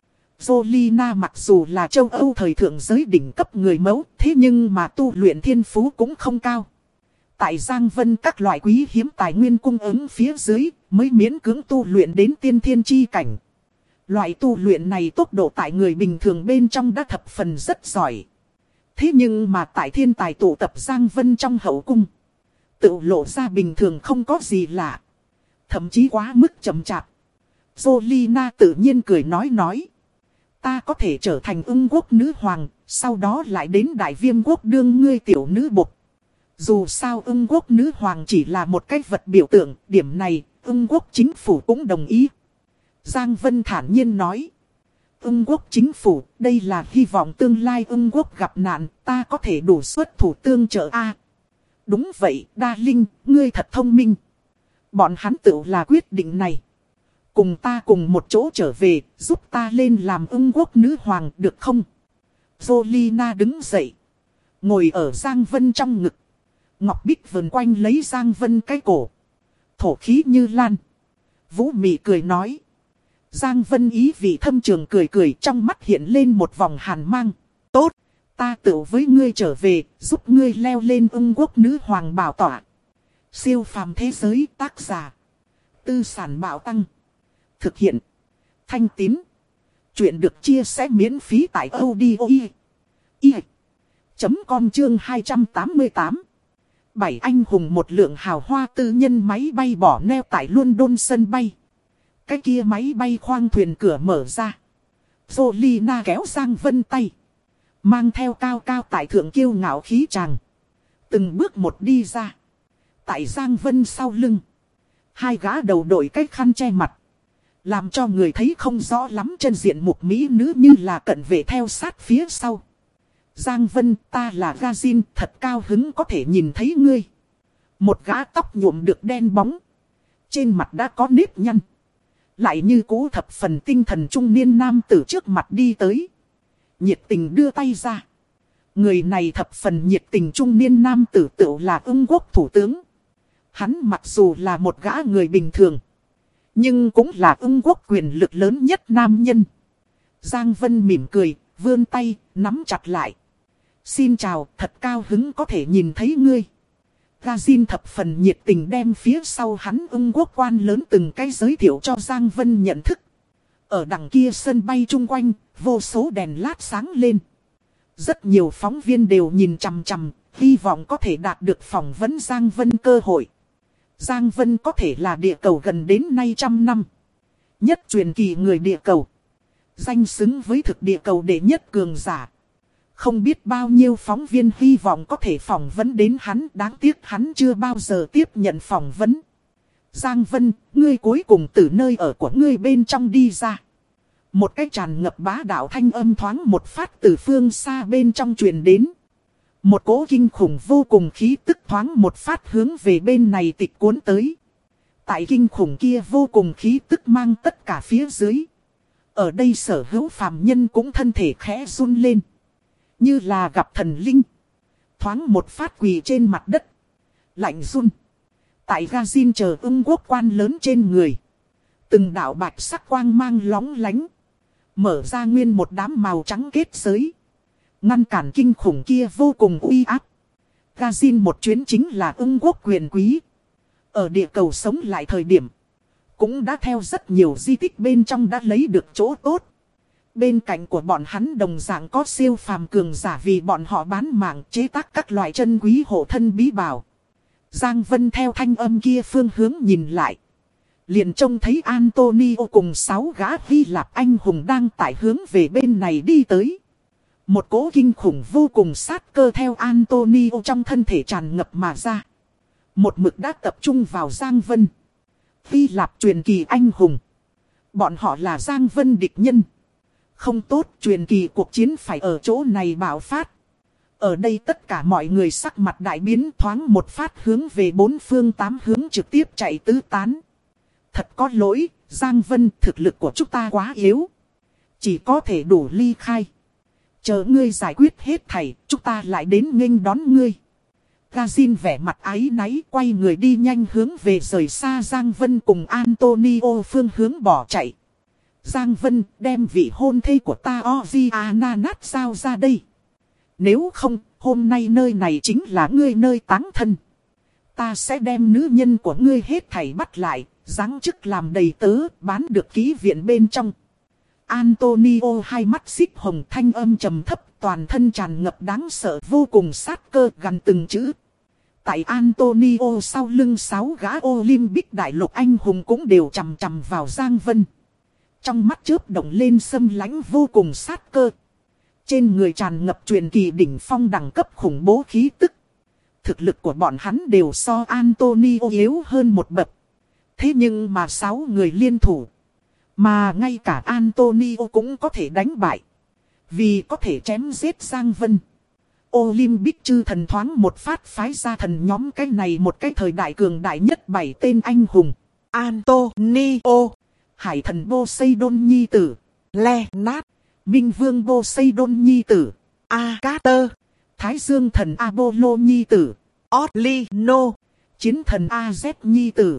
Zolina mặc dù là châu Âu thời thượng giới đỉnh cấp người mẫu, thế nhưng mà tu luyện thiên phú cũng không cao. Tại Giang Vân các loại quý hiếm tài nguyên cung ứng phía dưới, mới miễn cưỡng tu luyện đến tiên thiên chi cảnh. Loại tu luyện này tốc độ tại người bình thường bên trong đã thập phần rất giỏi. Thế nhưng mà tại thiên tài tụ tập Giang Vân trong hậu cung, tự lộ ra bình thường không có gì lạ. Thậm chí quá mức chậm chạp. Zolina tự nhiên cười nói. Ta có thể trở thành ưng quốc nữ hoàng, sau đó lại đến đại Viêm quốc đương ngươi tiểu nữ bộc. Dù sao ưng quốc nữ hoàng chỉ là một cái vật biểu tượng, điểm này ưng quốc chính phủ cũng đồng ý. Giang Vân thản nhiên nói. Ưng quốc chính phủ, đây là hy vọng tương lai ưng quốc gặp nạn, ta có thể đủ xuất thủ tương trợ a. Đúng vậy, Đa Linh, ngươi thật thông minh. Bọn hắn tự là quyết định này. Cùng ta cùng một chỗ trở về, giúp ta lên làm ưng quốc nữ hoàng được không? Zolina đứng dậy. Ngồi ở Giang Vân trong ngực. Ngọc Bích vần quanh lấy Giang Vân cái cổ. Thổ khí như lan. Vũ Mị cười nói. Giang Vân ý vị thâm trường cười trong mắt hiện lên một vòng hàn mang. Tốt, ta tự với ngươi trở về, giúp ngươi leo lên ưng quốc nữ hoàng bảo tọa. Siêu phàm thế giới tác giả. Tư sản bảo tăng. Thực hiện. Thanh Tín. Chuyện được chia sẻ miễn phí tại audio.com chương 288. 7 anh hùng một lượng hào hoa tư nhân máy bay bỏ neo tại London sân bay. Cái kia máy bay khoang thuyền cửa mở ra. Zolina kéo Giang Vân tay. Mang theo cao cao tại thượng kiêu ngạo khí chàng. Từng bước một đi ra. Tại Giang Vân sau lưng. Hai gã đầu đội cái khăn che mặt. Làm cho người thấy không rõ lắm chân diện mục mỹ nữ như là cận vệ theo sát phía sau. Giang Vân, ta là Gazin, thật cao hứng có thể nhìn thấy ngươi. Một gã tóc nhuộm được đen bóng. Trên mặt đã có nếp nhăn. Lại như cũ thập phần tinh thần trung niên nam tử trước mặt đi tới. Nhiệt tình đưa tay ra. Người này thập phần nhiệt tình trung niên nam tử tựu là Ưng Quốc thủ tướng. Hắn mặc dù là một gã người bình thường. Nhưng cũng là Ưng Quốc quyền lực lớn nhất nam nhân. Giang Vân mỉm cười, vươn tay, nắm chặt lại. Xin chào, thật cao hứng có thể nhìn thấy ngươi. Gazin thập phần nhiệt tình đem phía sau hắn Ưng Quốc quan lớn từng cái giới thiệu cho Giang Vân nhận thức. Ở đằng kia sân bay chung quanh, vô số đèn lát sáng lên. Rất nhiều phóng viên đều nhìn chằm chằm, hy vọng có thể đạt được phỏng vấn Giang Vân cơ hội. Giang Vân có thể là địa cầu gần đến nay 100 năm. Nhất truyền kỳ người địa cầu. Danh xứng với thực địa cầu đệ nhất cường giả. Không biết bao nhiêu phóng viên hy vọng có thể phỏng vấn đến hắn, đáng tiếc hắn chưa bao giờ tiếp nhận phỏng vấn. Giang Vân, ngươi cuối cùng từ nơi ở của ngươi bên trong đi ra. Một cái tràn ngập bá đạo thanh âm thoáng một phát từ phương xa bên trong truyền đến. Một cỗ kinh khủng vô cùng khí tức thoáng một phát hướng về bên này tịch cuốn tới. Tại kinh khủng kia vô cùng khí tức mang tất cả phía dưới. Ở đây sở hữu phàm nhân cũng thân thể khẽ run lên. Như là gặp thần linh. Thoáng một phát quỳ trên mặt đất. Lạnh run. Tại Gazin chờ Ưng Quốc quan lớn trên người. Từng đạo bạch sắc quang mang lóng lánh. Mở ra nguyên một đám màu trắng kết giới. Ngăn cản kinh khủng kia vô cùng uy áp. Gazin một chuyến chính là Ưng Quốc quyền quý. Ở địa cầu sống lại thời điểm. Cũng đã theo rất nhiều di tích bên trong đã lấy được chỗ tốt. Bên cạnh của bọn hắn đồng dạng có siêu phàm cường giả vì bọn họ bán mạng chế tác các loại chân quý hộ thân bí bảo. Giang Vân theo thanh âm kia phương hướng nhìn lại. Liền trông thấy Antonio cùng 6 gã Hy Lạp anh hùng đang tải hướng về bên này đi tới. Một cỗ kinh khủng vô cùng sát cơ theo Antonio trong thân thể tràn ngập mà ra. Một mực đã tập trung vào Giang Vân. Hy Lạp truyền kỳ anh hùng. Bọn họ là Giang Vân địch nhân. Không tốt, truyền kỳ cuộc chiến phải ở chỗ này bạo phát. Ở đây tất cả mọi người sắc mặt đại biến thoáng một phát hướng về 4 phương 8 hướng trực tiếp chạy tứ tán. Thật có lỗi, Giang Vân, thực lực của chúng ta quá yếu. Chỉ có thể đủ ly khai. Chờ ngươi giải quyết hết thảy, chúng ta lại đến nghênh đón ngươi. Gazin vẻ mặt áy náy quay người đi nhanh hướng về rời xa Giang Vân cùng Antonio phương hướng bỏ chạy. Giang Vân đem vị hôn thê của ta Oziana nát sao ra đây. Nếu không, hôm nay nơi này chính là ngươi nơi táng thân. Ta sẽ đem nữ nhân của ngươi hết thảy bắt lại, giáng chức làm đầy tớ, bán được ký viện bên trong. Antonio hai mắt xích hồng thanh âm trầm thấp, toàn thân tràn ngập đáng sợ vô cùng sát cơ gần từng chữ. Tại Antonio sau lưng 6 gã Olympic đại lục anh hùng cũng đều chằm chằm vào Giang Vân. Trong mắt chớp động lên xâm lãnh vô cùng sát cơ. Trên người tràn ngập truyền kỳ đỉnh phong đẳng cấp khủng bố khí tức. Thực lực của bọn hắn đều so Antonio yếu hơn một bậc. Thế nhưng mà 6 người liên thủ. Mà ngay cả Antonio cũng có thể đánh bại. Vì có thể chém giết Giang Vân. Olympic chư thần thoáng một phát phái ra thần nhóm cái này một cái thời đại cường đại nhất 7 tên anh hùng. Antonio, Hải thần Poseidon nhi tử, Leonard, Minh vương Poseidon nhi tử, Acater, Thái dương thần Apollo nhi tử, Otlino, chiến thần Az nhi tử,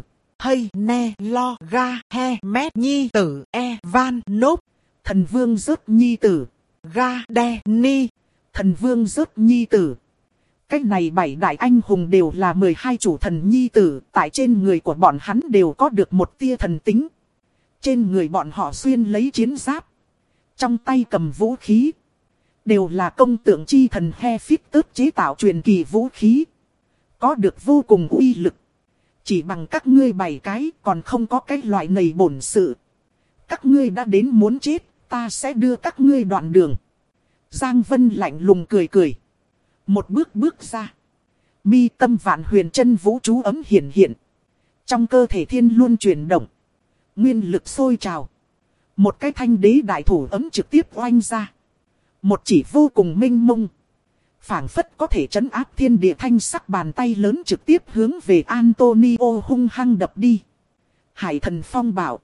Henelogahemet nhi tử, Evanop, thần vương Rớt nhi tử, Gadeni, thần vương Rớt nhi tử. Cách này 7 đại anh hùng đều là 12 chủ thần nhi tử, tại trên người của bọn hắn đều có được một tia thần tính. Trên người bọn họ xuyên lấy chiến giáp, trong tay cầm vũ khí, đều là công tượng chi thần Hephaestus chế tạo truyền kỳ vũ khí, có được vô cùng uy lực. Chỉ bằng các ngươi 7 cái còn không có cái loại này bổn sự. Các ngươi đã đến muốn chết, ta sẽ đưa các ngươi đoạn đường. Giang Vân lạnh lùng cười cười. Một bước bước ra. Mi tâm vạn huyền chân vũ chú ấm hiện hiện. Trong cơ thể thiên luôn chuyển động. Nguyên lực sôi trào. Một cái thanh đế đại thủ ấm trực tiếp oanh ra. Một chỉ vô cùng minh mông. Phảng phất có thể trấn áp thiên địa thanh sắc bàn tay lớn trực tiếp hướng về Antonio hung hăng đập đi. Hải thần phong bảo.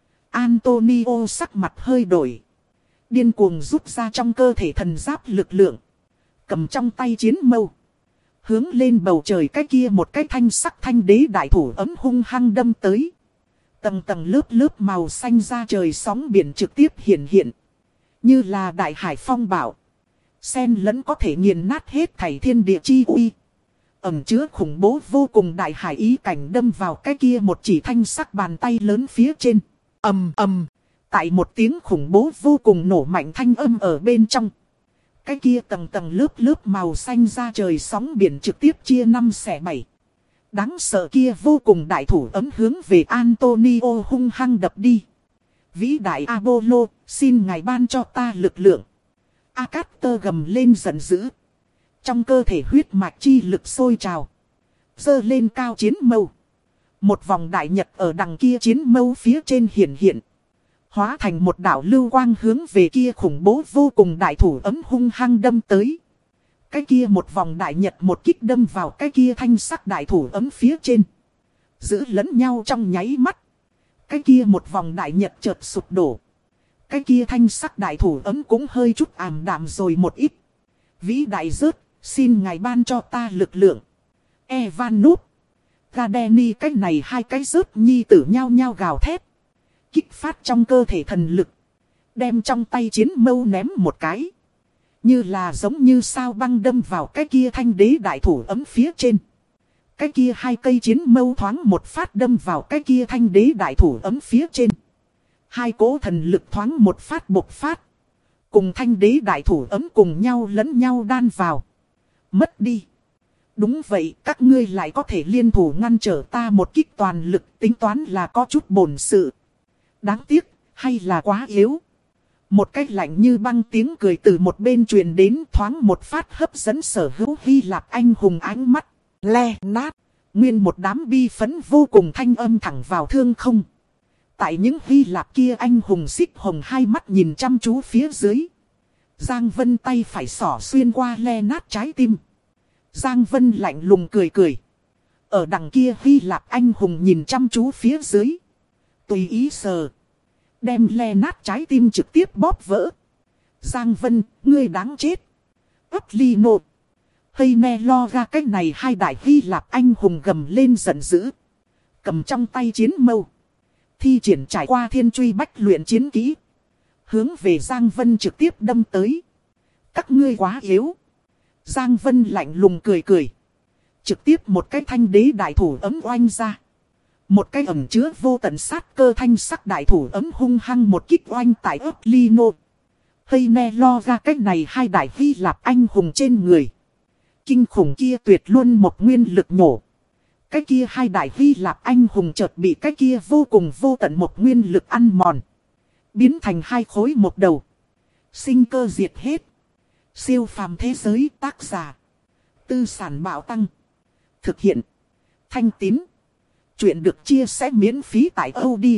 Antonio sắc mặt hơi đổi. Điên cuồng rút ra trong cơ thể thần giáp lực lượng. Cầm trong tay chiến mâu. Hướng lên bầu trời cái kia một cái thanh sắc thanh đế đại thủ ấm hung hăng đâm tới. Tầng tầng lớp lớp màu xanh ra trời sóng biển trực tiếp hiện hiện. Như là đại hải phong bảo. Xen lẫn có thể nghiền nát hết thảy thiên địa chi uy. Ẩn chứa khủng bố vô cùng đại hải ý cảnh đâm vào cái kia một chỉ thanh sắc bàn tay lớn phía trên. Ầm ầm. Tại một tiếng khủng bố vô cùng nổ mạnh thanh âm ở bên trong. Cái kia tầng tầng lớp lớp màu xanh ra trời sóng biển trực tiếp chia 5 xẻ 7. Đáng sợ kia vô cùng đại thủ ấm hướng về Antonio hung hăng đập đi. Vĩ đại Apollo, xin ngài ban cho ta lực lượng. Acaster gầm lên giận dữ. Trong cơ thể huyết mạch chi lực sôi trào. Giơ lên cao chiến mâu. Một vòng đại nhật ở đằng kia chiến mâu phía trên hiện. Hóa thành một đạo lưu quang hướng về kia khủng bố vô cùng đại thủ ấm hung hăng đâm tới. Cái kia một vòng đại nhật một kích đâm vào cái kia thanh sắc đại thủ ấm phía trên. Giữ lẫn nhau trong nháy mắt. Cái kia một vòng đại nhật chợt sụp đổ. Cái kia thanh sắc đại thủ ấm cũng hơi chút ảm đạm rồi một ít. Vĩ đại rớt, xin ngài ban cho ta lực lượng. Evan Núp, Gadeni cái này hai cái rớt nhi tử nhau nhau gào thét. Kích phát trong cơ thể thần lực. Đem trong tay chiến mâu ném một cái. Như là giống như sao băng đâm vào cái kia thanh đế đại thủ ấm phía trên. Cái kia hai cây chiến mâu thoáng một phát đâm vào cái kia thanh đế đại thủ ấm phía trên. Hai cỗ thần lực thoáng một phát bộc phát. Cùng thanh đế đại thủ ấm cùng nhau lẫn nhau đan vào. Mất đi. Đúng vậy, các ngươi lại có thể liên thủ ngăn trở ta một kích toàn lực, tính toán là có chút bổn sự. Đáng tiếc, hay là quá yếu. Một cách lạnh như băng tiếng cười từ một bên truyền đến, thoáng một phát hấp dẫn Sở Hữu Hy Lạp anh hùng ánh mắt. Le nát. Nguyên một đám bi phấn vô cùng thanh âm thẳng vào thương không. Tại những Hy Lạp kia anh hùng xích hồng hai mắt nhìn chăm chú phía dưới. Giang Vân tay phải xỏ xuyên qua le nát trái tim. Giang Vân lạnh lùng cười cười. Ở đằng kia Hy Lạp anh hùng nhìn chăm chú phía dưới. Tùy ý sờ. Đem le nát trái tim trực tiếp bóp vỡ. Giang Vân, ngươi đáng chết. Ấp ly nộ. Hay ne lo ra cách này hai đại Hy Lạp anh hùng gầm lên giận dữ. Cầm trong tay chiến mâu. Thi triển trải qua thiên truy bách luyện chiến kỹ. Hướng về Giang Vân trực tiếp đâm tới. Các ngươi quá yếu. Giang Vân lạnh lùng cười cười. Trực tiếp một cái thanh đế đại thủ ấm oanh ra. Một cái ẩn chứa vô tận sát cơ thanh sắc đại thủ ấm hung hăng một kích oanh tại ấp Lino. Hay ne lo ra cách này hai đại Hy Lạp anh hùng trên người. Kinh khủng kia tuyệt luôn một nguyên lực nhổ. Cái kia hai đại Hy Lạp anh hùng chợt bị cái kia vô cùng vô tận một nguyên lực ăn mòn. Biến thành hai khối một đầu. Sinh cơ diệt hết. Siêu phàm thế giới tác giả. Tư sản bảo tăng. Thực hiện. Thanh Tín. Chuyện được chia sẻ miễn phí tại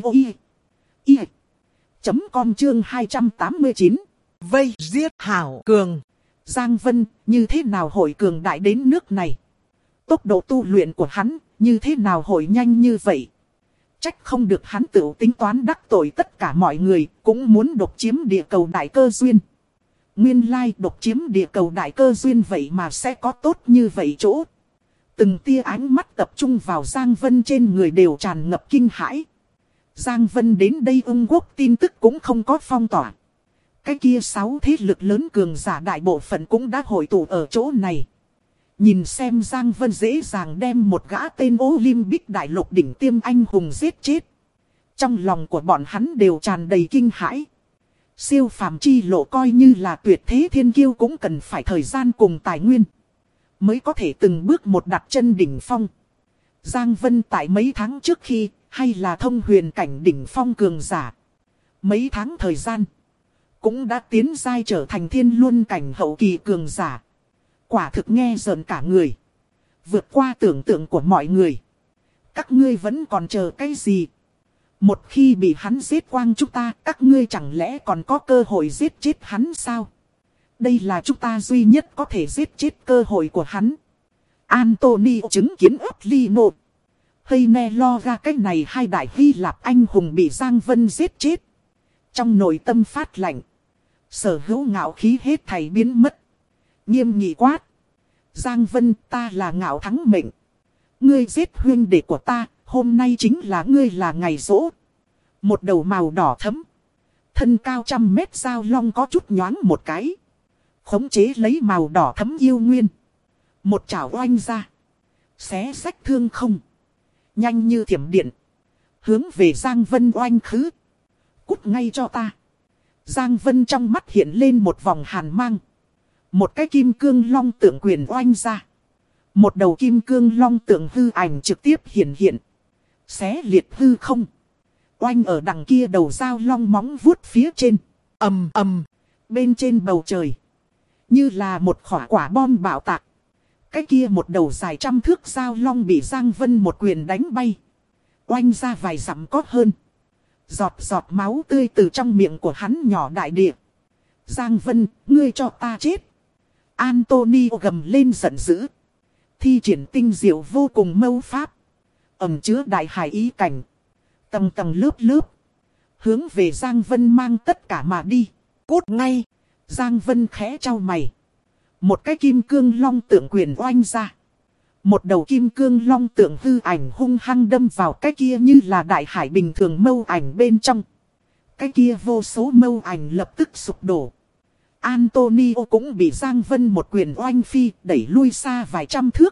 audio.com chương 289. Vây giết Hảo Cường. Giang Vân như thế nào hội cường đại đến nước này. Tốc độ tu luyện của hắn như thế nào hội nhanh như vậy. Trách không được hắn tự tính toán đắc tội tất cả mọi người. Cũng muốn độc chiếm địa cầu đại cơ duyên. Nguyên lai độc chiếm địa cầu đại cơ duyên vậy mà sẽ có tốt như vậy chỗ. Từng tia ánh mắt tập trung vào Giang Vân trên người đều tràn ngập kinh hãi. Giang Vân đến đây Ung Quốc tin tức cũng không có phong tỏa. Cái kia 6 thế lực lớn cường giả đại bộ phận cũng đã hội tụ ở chỗ này. Nhìn xem Giang Vân dễ dàng đem một gã tên Olympic đại lục đỉnh tiêm anh hùng giết chết. Trong lòng của bọn hắn đều tràn đầy kinh hãi. Siêu phàm chi lộ coi như là tuyệt thế thiên kiêu cũng cần phải thời gian cùng tài nguyên. Mới có thể từng bước một đặt chân đỉnh phong. Giang Vân tại mấy tháng trước khi, hay là thông huyền cảnh đỉnh phong cường giả. Mấy tháng thời gian, cũng đã tiến giai trở thành thiên luân cảnh hậu kỳ cường giả. Quả thực nghe rợn cả người. Vượt qua tưởng tượng của mọi người. Các ngươi vẫn còn chờ cái gì? Một khi bị hắn giết quang chúng ta, các ngươi chẳng lẽ còn có cơ hội giết chết hắn sao? Đây là chúng ta duy nhất có thể giết chết cơ hội của hắn. Antonio chứng kiến Lino Heine lo ra cái này hai đại Hy Lạp anh hùng bị Giang Vân giết chết. Trong nội tâm phát lạnh. Sở hữu ngạo khí hết thảy biến mất. Nghiêm nghị quát. Giang Vân, ta là ngạo thắng mệnh. Ngươi giết huynh đệ của ta, hôm nay chính là ngươi là ngày giỗ. Một đầu màu đỏ thẫm, thân cao 100 mét dao long có chút nhoáng một cái. Khống chế lấy màu đỏ thẫm yêu nguyên. Một chảo oanh ra. Xé rách thương không. Nhanh như thiểm điện. Hướng về Giang Vân oanh khứ. Cút ngay cho ta. Giang Vân trong mắt hiện lên một vòng hàn mang. Một cái kim cương long tượng quyền oanh ra. Một đầu kim cương long tượng hư ảnh trực tiếp hiện hiện. Xé liệt hư không. Oanh ở đằng kia đầu dao long móng vuốt phía trên. Ầm ầm. Bên trên bầu trời. Như là một khỏa quả bom bạo tạc. Cái kia một đầu dài 100 thước dao long bị Giang Vân một quyền đánh bay. Oanh ra vài dặm có hơn. Giọt giọt máu tươi từ trong miệng của hắn nhỏ đại địa. Giang Vân, ngươi cho ta chết. Antonio gầm lên giận dữ. Thi triển tinh diệu vô cùng mâu pháp. Ẩn chứa đại hải ý cảnh. Tầng tầng lớp lớp. Hướng về Giang Vân mang tất cả mà đi. Cút ngay. Giang Vân khẽ trao mày. Một cái kim cương long tượng quyền oanh ra. Một đầu kim cương long tượng hư ảnh hung hăng đâm vào cái kia như là đại hải bình thường mâu ảnh bên trong. Cái kia vô số mâu ảnh lập tức sụp đổ. Antonio cũng bị Giang Vân một quyền oanh phi đẩy lui xa vài trăm thước.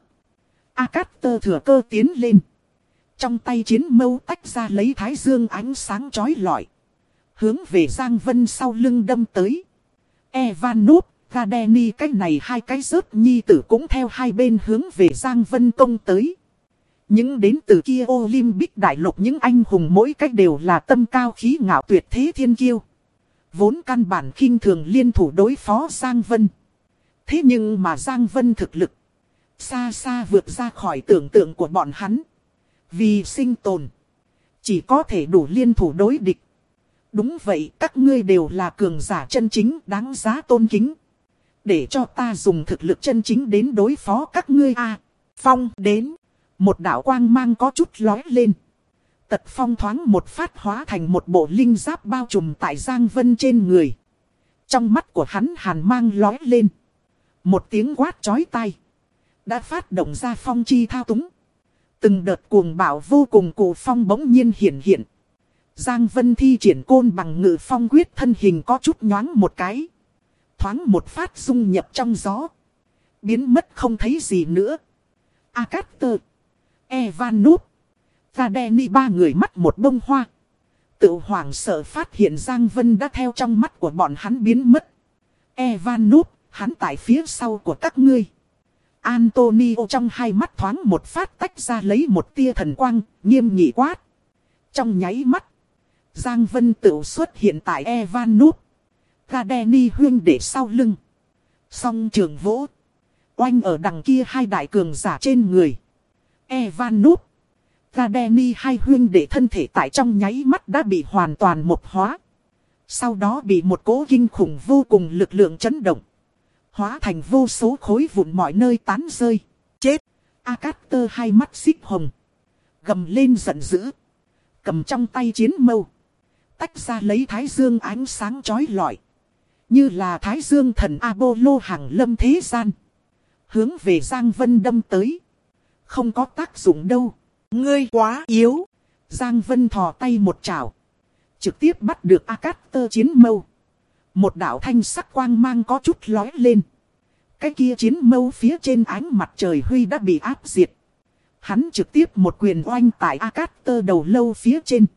Acaster thừa cơ tiến lên. Trong tay chiến mâu tách ra lấy thái dương ánh sáng chói lọi. Hướng về Giang Vân sau lưng đâm tới. Evanov, Gadeni cái này hai cái rớt nhi tử cũng theo hai bên hướng về Giang Vân công tới. Những đến từ kia Olympic đại lục những anh hùng mỗi cách đều là tâm cao khí ngạo tuyệt thế thiên kiêu. Vốn căn bản khinh thường liên thủ đối phó Giang Vân. Thế nhưng mà Giang Vân thực lực xa xa vượt ra khỏi tưởng tượng của bọn hắn. Vì sinh tồn chỉ có thể đủ liên thủ đối địch. Đúng vậy, các ngươi đều là cường giả chân chính đáng giá tôn kính. Để cho ta dùng thực lực chân chính đến đối phó các ngươi a. Phong đến. Một đạo quang mang có chút lói lên. Tật phong thoáng một phát hóa thành một bộ linh giáp bao trùm tại Giang Vân trên người. Trong mắt của hắn hàn mang lói lên. Một tiếng quát chói tai. Đã phát động ra phong chi thao túng. Từng đợt cuồng bạo vô cùng cổ phong bỗng nhiên hiện hiện. Giang Vân thi triển côn bằng ngự phong quyết thân hình có chút nhoáng một cái. Thoáng một phát dung nhập trong gió. Biến mất không thấy gì nữa. Acaster, Evanov, Gadeni ba người mắt một bông hoa. Tự hoảng sợ phát hiện Giang Vân đã theo trong mắt của bọn hắn biến mất. Evanov, hắn tại phía sau của các ngươi. Antonio trong hai mắt thoáng một phát tách ra lấy một tia thần quang, nghiêm nghị quát. Trong nháy mắt, Giang Vân tự xuất hiện tại Evanov, Gadeni huyên để sau lưng. Song trường vỗ. Oanh ở đằng kia hai đại cường giả trên người. Evanov, Gadeni hai huyên để thân thể tại trong nháy mắt đã bị hoàn toàn một hóa. Sau đó bị một cỗ kinh khủng vô cùng lực lượng chấn động. Hóa thành vô số khối vụn mọi nơi tán rơi. Chết. Acaster hai mắt xích hồng. Gầm lên giận dữ. Cầm trong tay chiến mâu. Tách ra lấy thái dương ánh sáng chói lọi. Như là thái dương thần Apollo hàng lâm thế gian. Hướng về Giang Vân đâm tới. Không có tác dụng đâu. Ngươi quá yếu. Giang Vân thò tay một chảo. Trực tiếp bắt được Acaster chiến mâu. Một đạo thanh sắc quang mang có chút lói lên. Cái kia chiến mâu phía trên ánh mặt trời huy đã bị áp diệt. Hắn trực tiếp một quyền oanh tại Acaster đầu lâu phía trên.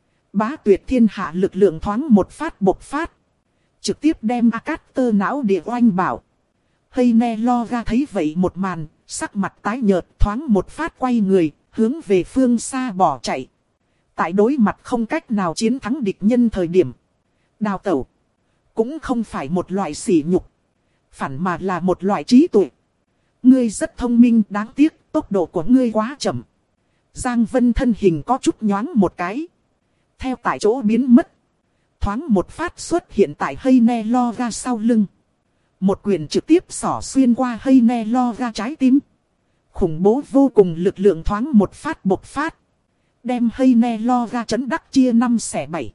Bá tuyệt thiên hạ lực lượng thoáng một phát bộc phát. Trực tiếp đem Acaster não địa oanh bảo. Heine lo ra thấy vậy một màn, sắc mặt tái nhợt thoáng một phát quay người, hướng về phương xa bỏ chạy. Tại đối mặt không cách nào chiến thắng địch nhân thời điểm, đào tẩu cũng không phải một loại sỉ nhục, phản mà là một loại trí tuệ. Ngươi rất thông minh, đáng tiếc tốc độ của ngươi quá chậm. Giang Vân thân hình có chút nhoáng một cái, theo tại chỗ biến mất. Thoáng một phát xuất hiện tại Heine-Loga sau lưng. Một quyền trực tiếp xỏ xuyên qua Heine-Loga trái tim. Khủng bố vô cùng lực lượng thoáng một phát bộc phát, đem Heine-Loga chấn đắc chia 5 xẻ 7.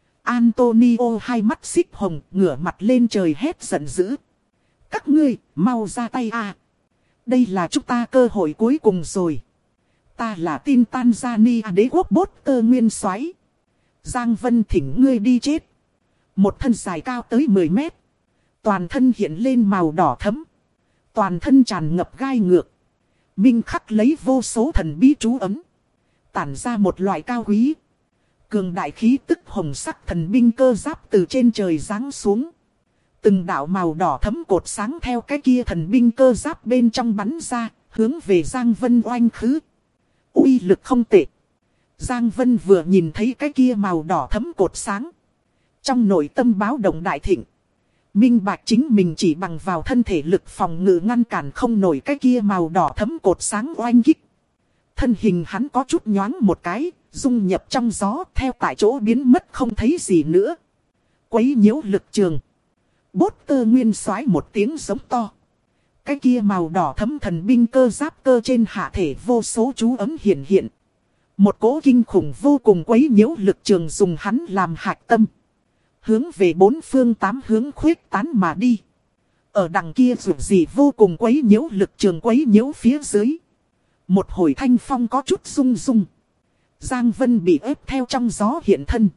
Antonio hai mắt xích hồng, ngửa mặt lên trời hét giận dữ. Các ngươi, mau ra tay à. Đây là chúng ta cơ hội cuối cùng rồi. Ta là tin Tanzania đế quốc Botter nguyên soái. Giang Vân thỉnh ngươi đi chết. Một thân dài cao tới 10 mét. Toàn thân hiện lên màu đỏ thẫm. Toàn thân tràn ngập gai ngược. Minh khắc lấy vô số thần bí chú ấm. Tản ra một loại cao quý, cường đại khí tức hồng sắc thần binh cơ giáp từ trên trời giáng xuống. Từng đạo màu đỏ thẫm cột sáng theo cái kia thần binh cơ giáp bên trong bắn ra, hướng về Giang Vân oanh khứ. Uy lực không tệ. Giang Vân vừa nhìn thấy cái kia màu đỏ thẫm cột sáng, trong nội tâm báo động đại thịnh. Minh bạch chính mình chỉ bằng vào thân thể lực phòng ngự ngăn cản không nổi cái kia màu đỏ thẫm cột sáng oanh kích. Thân hình hắn có chút nhoáng một cái, dung nhập trong gió, theo tại chỗ biến mất không thấy gì nữa. Quấy nhiễu lực trường. Botter nguyên soái một tiếng giống to. Cái kia màu đỏ thẫm thần binh cơ giáp cơ trên hạ thể vô số chú ấm hiện hiện. Một cỗ kinh khủng vô cùng quấy nhiễu lực trường dùng hắn làm hạch tâm, hướng về bốn phương tám hướng khuếch tán mà đi. Ở đằng kia dù gì vô cùng quấy nhiễu lực trường quấy nhiễu phía dưới. Một hồi thanh phong có chút rung rung. Giang Vân bị ép theo trong gió hiện thân.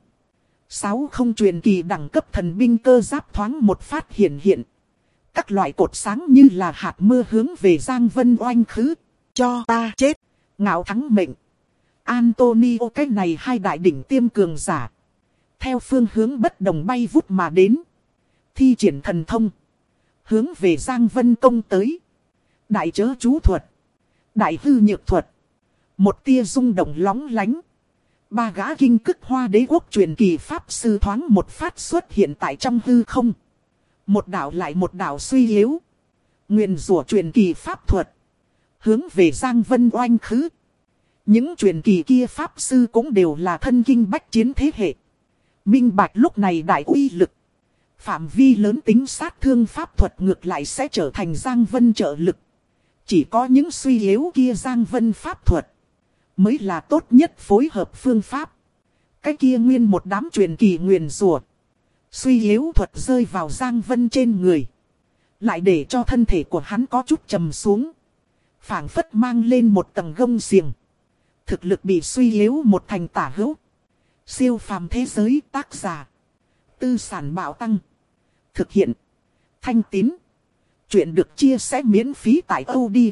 6 không truyền kỳ đẳng cấp thần binh cơ giáp thoáng một phát hiện hiện. Các loại cột sáng như là hạt mưa hướng về Giang Vân oanh khứ. Cho ta chết. Ngạo thắng mệnh. Antonio cái này hai đại đỉnh tiêm cường giả, theo phương hướng bất đồng bay vút mà đến. Thi triển thần thông, hướng về Giang Vân công tới. Đại chớ chú thuật, đại hư nhược thuật, một tia rung động lóng lánh. 3 gã kinh cức hoa đế quốc truyền kỳ pháp sư thoáng một phát xuất hiện tại trong hư không. Một đạo lại một đạo suy yếu, nguyền rủa truyền kỳ pháp thuật, hướng về Giang Vân oanh khứ. Những truyền kỳ kia pháp sư cũng đều là thân kinh bách chiến thế hệ. Minh bạch lúc này đại uy lực, phạm vi lớn tính sát thương pháp thuật ngược lại sẽ trở thành Giang Vân trợ lực. Chỉ có những suy yếu kia Giang Vân pháp thuật mới là tốt nhất phối hợp phương pháp. Cái kia nguyên một đám truyền kỳ nguyền rủa, suy yếu thuật rơi vào Giang Vân trên người, lại để cho thân thể của hắn có chút trầm xuống, phảng phất mang lên một tầng gông xiềng. Thực lực bị suy yếu một thành tả hữu. Siêu phàm thế giới, tác giả Tư Sản Bảo Tăng. Thực hiện Thanh Tín. Chuyện được chia sẻ miễn phí tại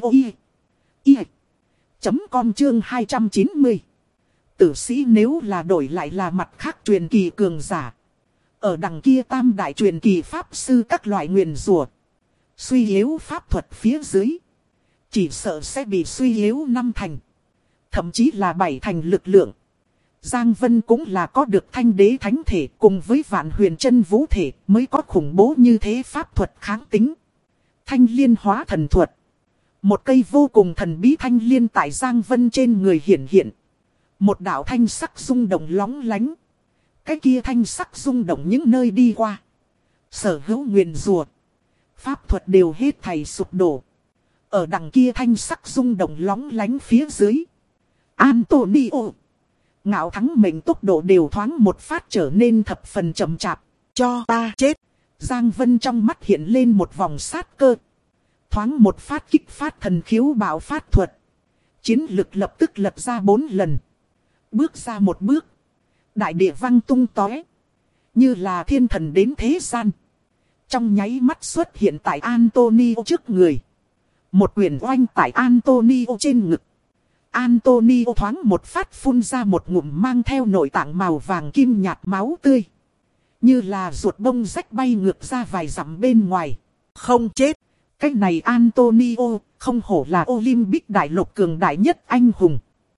audio.com chương 290. Tử sĩ nếu là đổi lại là mặt khác truyền kỳ cường giả, ở đằng kia tam đại truyền kỳ pháp sư các loại nguyền rủa, suy yếu pháp thuật phía dưới, chỉ sợ sẽ bị suy yếu 5 thành, thậm chí là 7 thành lực lượng. Giang Vân cũng là có được thanh đế thánh thể cùng với vạn huyền chân vũ thể mới có khủng bố như thế pháp thuật kháng tính. Thanh liên hóa thần thuật. Một cây vô cùng thần bí thanh liên tại Giang Vân trên người hiện hiện. Một đạo thanh sắc rung động lóng lánh. Cái kia thanh sắc rung động những nơi đi qua, sở hữu nguyền rủa, pháp thuật đều hết thảy sụp đổ. Ở đằng kia thanh sắc rung động lóng lánh phía dưới, Antonio ngạo thắng mệnh tốc độ đều thoáng một phát trở nên thập phần chậm chạp. Cho ta chết. Giang Vân trong mắt hiện lên một vòng sát cơ. Thoáng một phát kích phát thần khiếu bạo phát thuật. Chiến lực lập tức lật ra 4 lần. Bước ra một bước, đại địa văng tung tóe, như là thiên thần đến thế gian. Trong nháy mắt xuất hiện tại Antonio trước người. Một quyền oanh tại Antonio trên ngực. Antonio thoáng một phát phun ra một ngụm mang theo nội tạng màu vàng kim nhạt máu tươi, như là ruột bông rách bay ngược ra vài dặm bên ngoài. Không chết. Cái này Antonio không hổ là Olympic đại lục cường đại nhất anh hùng.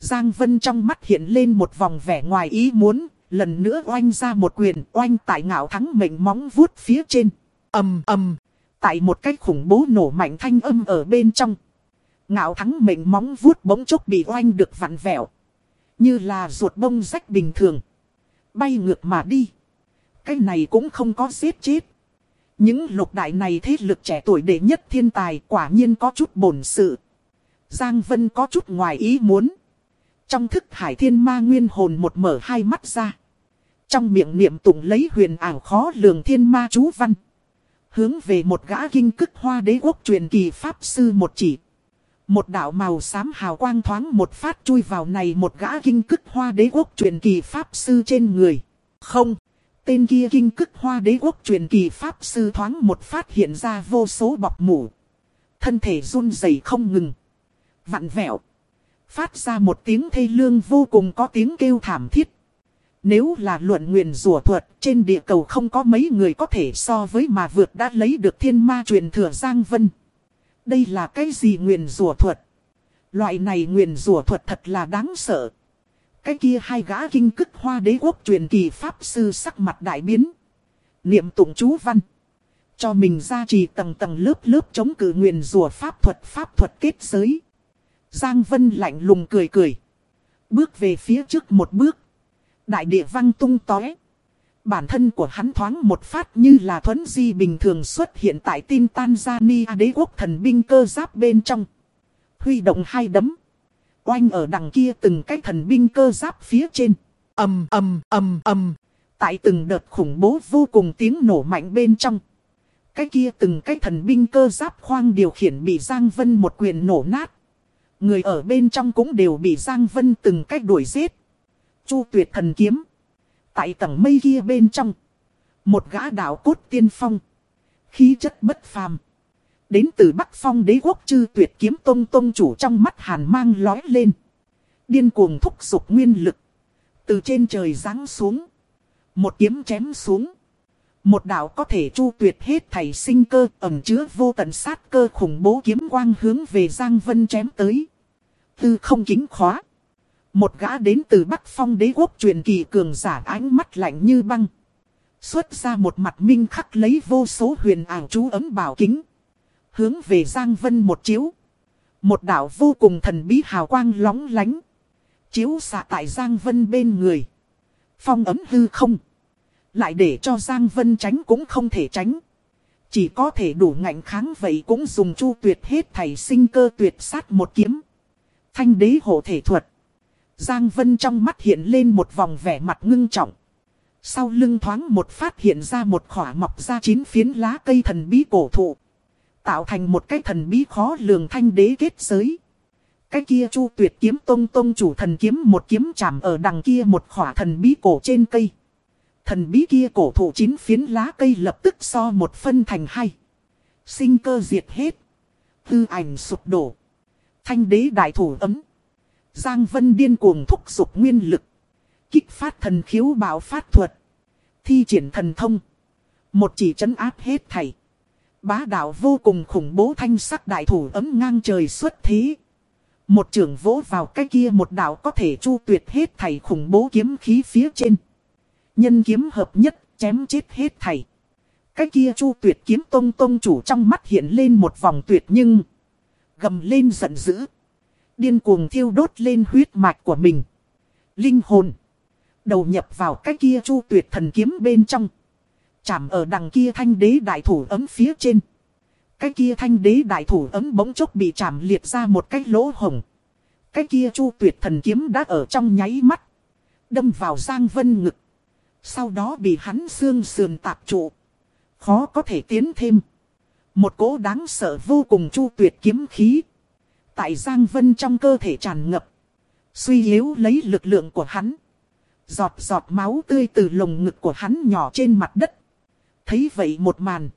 Giang Vân trong mắt hiện lên một vòng vẻ ngoài ý muốn, lần nữa oanh ra một quyền, oanh tại Ngạo Thắng mệnh móng vuốt phía trên. Ầm ầm, tại một cái khủng bố nổ mạnh thanh âm ở bên trong. Ngạo Thắng mệnh móng vuốt bỗng chốc bị oanh được vặn vẹo, như là ruột bông rách bình thường, bay ngược mà đi. Cái này cũng không có giết chết. Những lục đại này thế lực trẻ tuổi đệ nhất thiên tài quả nhiên có chút bổn sự. Giang Vân có chút ngoài ý muốn. Trong thức hải thiên ma nguyên hồn một mở hai mắt ra. Trong miệng niệm tụng lấy huyền ảo khó lường thiên ma chú văn. Hướng về một gã kinh cức hoa đế quốc truyền kỳ pháp sư một chỉ. Một đạo màu xám hào quang thoáng một phát chui vào này một gã kinh cức hoa đế quốc truyền kỳ pháp sư trên người. Không, tên kia kinh cức hoa đế quốc truyền kỳ pháp sư thoáng một phát hiện ra vô số bọc mủ. Thân thể run rẩy không ngừng, vặn vẹo, phát ra một tiếng thê lương vô cùng có tiếng kêu thảm thiết. Nếu là luận nguyền rủa thuật, trên địa cầu không có mấy người có thể so với mà vượt đã lấy được thiên ma truyền thừa Giang Vân. Đây là cái gì nguyền rủa thuật? Loại này nguyền rủa thuật thật là đáng sợ. Cái kia hai gã kinh cức hoa đế quốc truyền kỳ pháp sư sắc mặt đại biến. Niệm tụng chú văn, cho mình ra trì tầng tầng lớp lớp chống cự nguyền rủa pháp thuật kết giới. Giang Vân lạnh lùng cười cười, bước về phía trước một bước. Đại địa văng tung tóe. Bản thân của hắn thoáng một phát như là thuấn di bình thường xuất hiện tại tin Tanzania đế quốc thần binh cơ giáp bên trong. Huy động hai đấm, oanh ở đằng kia từng cái thần binh cơ giáp phía trên. Ầm ầm ầm ầm. Tại từng đợt khủng bố vô cùng tiếng nổ mạnh bên trong. Cái kia từng cái thần binh cơ giáp khoang điều khiển bị Giang Vân một quyền nổ nát. Người ở bên trong cũng đều bị Giang Vân từng cách đuổi giết. Chu Tuyệt thần kiếm. Tại tầng mây kia bên trong, một gã đạo cốt tiên phong, khí chất bất phàm, đến từ Bắc Phong đế quốc Chư Tuyệt kiếm tông chủ trong mắt hàn mang lói lên. Điên cuồng thúc giục nguyên lực, từ trên trời giáng xuống, một kiếm chém xuống. Một đạo có thể chu tuyệt hết thảy sinh cơ, ẩn chứa vô tận sát cơ khủng bố kiếm quang hướng về Giang Vân chém tới. Tư không kính khóa. Một gã đến từ Bắc Phong đế quốc truyền kỳ cường giả ánh mắt lạnh như băng. Xuất ra một mặt minh khắc lấy vô số huyền ảo chú ấm bảo kính. Hướng về Giang Vân một chiếu. Một đạo vô cùng thần bí hào quang lóng lánh. Chiếu xạ tại Giang Vân bên người. Phong ấm hư không. Lại để cho Giang Vân tránh cũng không thể tránh. Chỉ có thể đủ ngạnh kháng vậy cũng dùng chu tuyệt hết thảy sinh cơ tuyệt sát một kiếm. Thanh đế hộ thể thuật. Giang Vân trong mắt hiện lên một vòng vẻ mặt ngưng trọng. Sau lưng thoáng một phát hiện ra một khỏa mọc ra 9 phiến lá cây thần bí cổ thụ. Tạo thành một cái thần bí khó lường thanh đế kết giới. Cái kia Chu Tuyệt kiếm tông chủ thần kiếm một kiếm chạm ở đằng kia một khỏa thần bí cổ trên cây. Thần bí kia cổ thụ 9 phiến lá cây lập tức so một phân thành hai. Sinh cơ diệt hết. Tư ảnh sụp đổ. Thanh đế đại thủ ấm. Giang Vân điên cuồng thúc giục nguyên lực. Kích phát thần khiếu bạo phát thuật. Thi triển thần thông. Một chỉ trấn áp hết thảy. Bá đạo vô cùng khủng bố thanh sắc đại thủ ấm ngang trời xuất thế. Một trường vỗ vào cái kia một đạo có thể chu tuyệt hết thảy khủng bố kiếm khí phía trên. Nhân kiếm hợp nhất chém chết hết thảy. Cái kia Chu Tuyệt kiếm tông chủ trong mắt hiện lên một vòng tuyệt nhưng. Gầm lên giận dữ. Điên cuồng thiêu đốt lên huyết mạch của mình. Linh hồn. Đầu nhập vào cái kia Chu Tuyệt thần kiếm bên trong. Chạm ở đằng kia thanh đế đại thủ ấm phía trên. Cái kia thanh đế đại thủ ấm bỗng chốc bị chạm liệt ra một cái lỗ hổng. Cái kia Chu Tuyệt thần kiếm đã ở trong nháy mắt. Đâm vào Giang Vân ngực. Sau đó bị hắn xương sườn tạp trụ. Khó có thể tiến thêm. Một cỗ đáng sợ vô cùng Chu Tuyệt kiếm khí. Tại Giang Vân trong cơ thể tràn ngập. Suy yếu lấy lực lượng của hắn. Giọt giọt máu tươi từ lồng ngực của hắn nhỏ trên mặt đất. Thấy vậy một màn.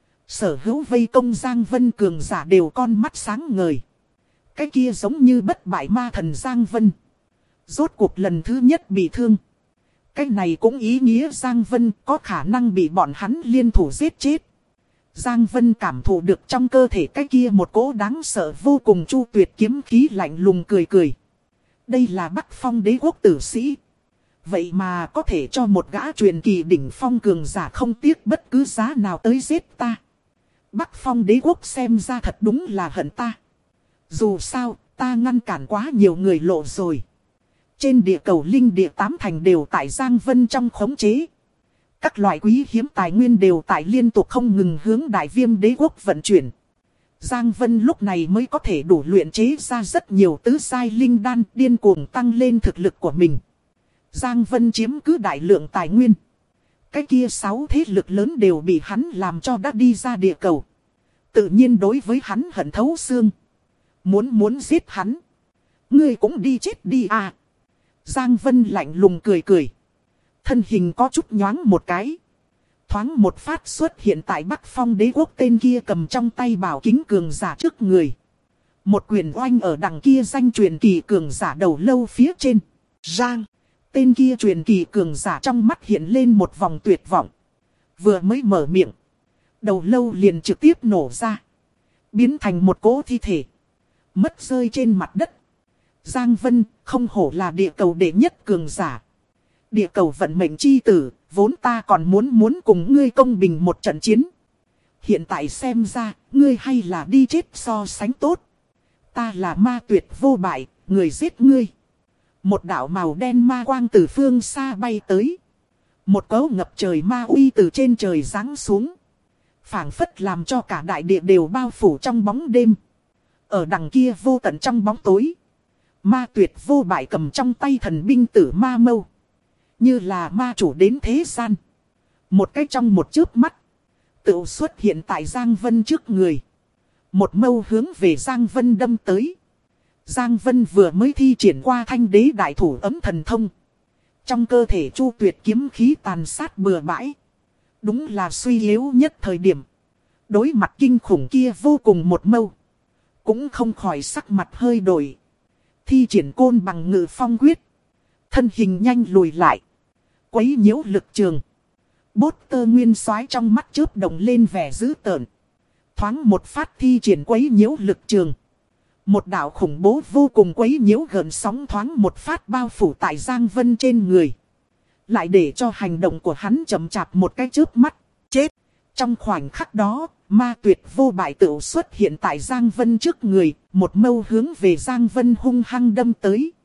Sở hữu vây công Giang Vân cường giả đều con mắt sáng ngời. Cái kia giống như bất bại ma thần Giang Vân. Rốt cuộc lần thứ nhất bị thương. Cái này cũng ý nghĩa Giang Vân có khả năng bị bọn hắn liên thủ giết chết. Giang Vân cảm thụ được trong cơ thể cái kia một cỗ đáng sợ vô cùng Chu Tuyệt kiếm khí lạnh lùng cười cười. Đây là Bắc Phong đế quốc tử sĩ. Vậy mà có thể cho một gã truyền kỳ đỉnh phong cường giả không tiếc bất cứ giá nào tới giết ta. Bắc Phong đế quốc xem ra thật đúng là hận ta. Dù sao, ta ngăn cản quá nhiều người lộ rồi. Trên địa cầu linh địa 8 thành đều tại Giang Vân trong khống chế. Các loại quý hiếm tài nguyên đều tại liên tục không ngừng hướng Đại Viêm đế quốc vận chuyển. Giang Vân lúc này mới có thể đủ luyện chế ra rất nhiều tứ giai linh đan, điên cuồng tăng lên thực lực của mình. Giang Vân chiếm cứ đại lượng tài nguyên. Cái kia 6 thế lực lớn đều bị hắn làm cho đã đi ra địa cầu. Tự nhiên đối với hắn hận thấu xương. Muốn giết hắn. Ngươi cũng đi chết đi à. Giang Vân lạnh lùng cười cười. Thân hình có chút nhoáng một cái. Thoáng một phát xuất hiện tại Bắc Phong đế quốc, tên kia cầm trong tay bảo kính cường giả trước người. Một quyền oanh ở đằng kia danh truyền kỳ cường giả đầu lâu phía trên. Giang. Tên kia truyền kỳ cường giả trong mắt hiện lên một vòng tuyệt vọng. Vừa mới mở miệng. Đầu lâu liền trực tiếp nổ ra. Biến thành một cỗ thi thể. Mất rơi trên mặt đất. Giang Vân không hổ là địa cầu đệ nhất cường giả. Địa cầu vận mệnh chi tử, vốn ta còn muốn cùng ngươi công bình một trận chiến. Hiện tại xem ra, ngươi hay là đi chết so sánh tốt. Ta là ma tuyệt vô bại, người giết ngươi. Một đạo màu đen ma quang từ phương xa bay tới. Một cấu ngập trời ma uy từ trên trời giáng xuống. Phảng phất làm cho cả đại địa đều bao phủ trong bóng đêm. Ở đằng kia vô tận trong bóng tối. Ma tuyệt vô bại cầm trong tay thần binh tử ma mâu. Như là ma chủ đến thế gian. Một cái trong một chớp mắt. Tự xuất hiện tại Giang Vân trước người. Một mâu hướng về Giang Vân đâm tới. Giang Vân vừa mới thi triển qua thanh đế đại thủ ấm thần thông. Trong cơ thể chu tuyệt kiếm khí tàn sát bừa bãi. Đúng là suy yếu nhất thời điểm. Đối mặt kinh khủng kia vô cùng một mâu. Cũng không khỏi sắc mặt hơi đổi. Thi triển côn bằng ngự phong quyết. Thân hình nhanh lùi lại. Quấy nhiễu lực trường. Bốt tơ nguyên soái trong mắt chớp động lên vẻ dữ tợn. Thoáng một phát thi triển quấy nhiễu lực trường. Một đạo khủng bố vô cùng quấy nhiễu gợn sóng thoáng một phát bao phủ tại Giang Vân trên người. Lại để cho hành động của hắn chậm chạp một cái chớp mắt. Chết. Trong khoảnh khắc đó, ma tuyệt vô bại tự xuất hiện tại Giang Vân trước người. Một mâu hướng về Giang Vân hung hăng đâm tới.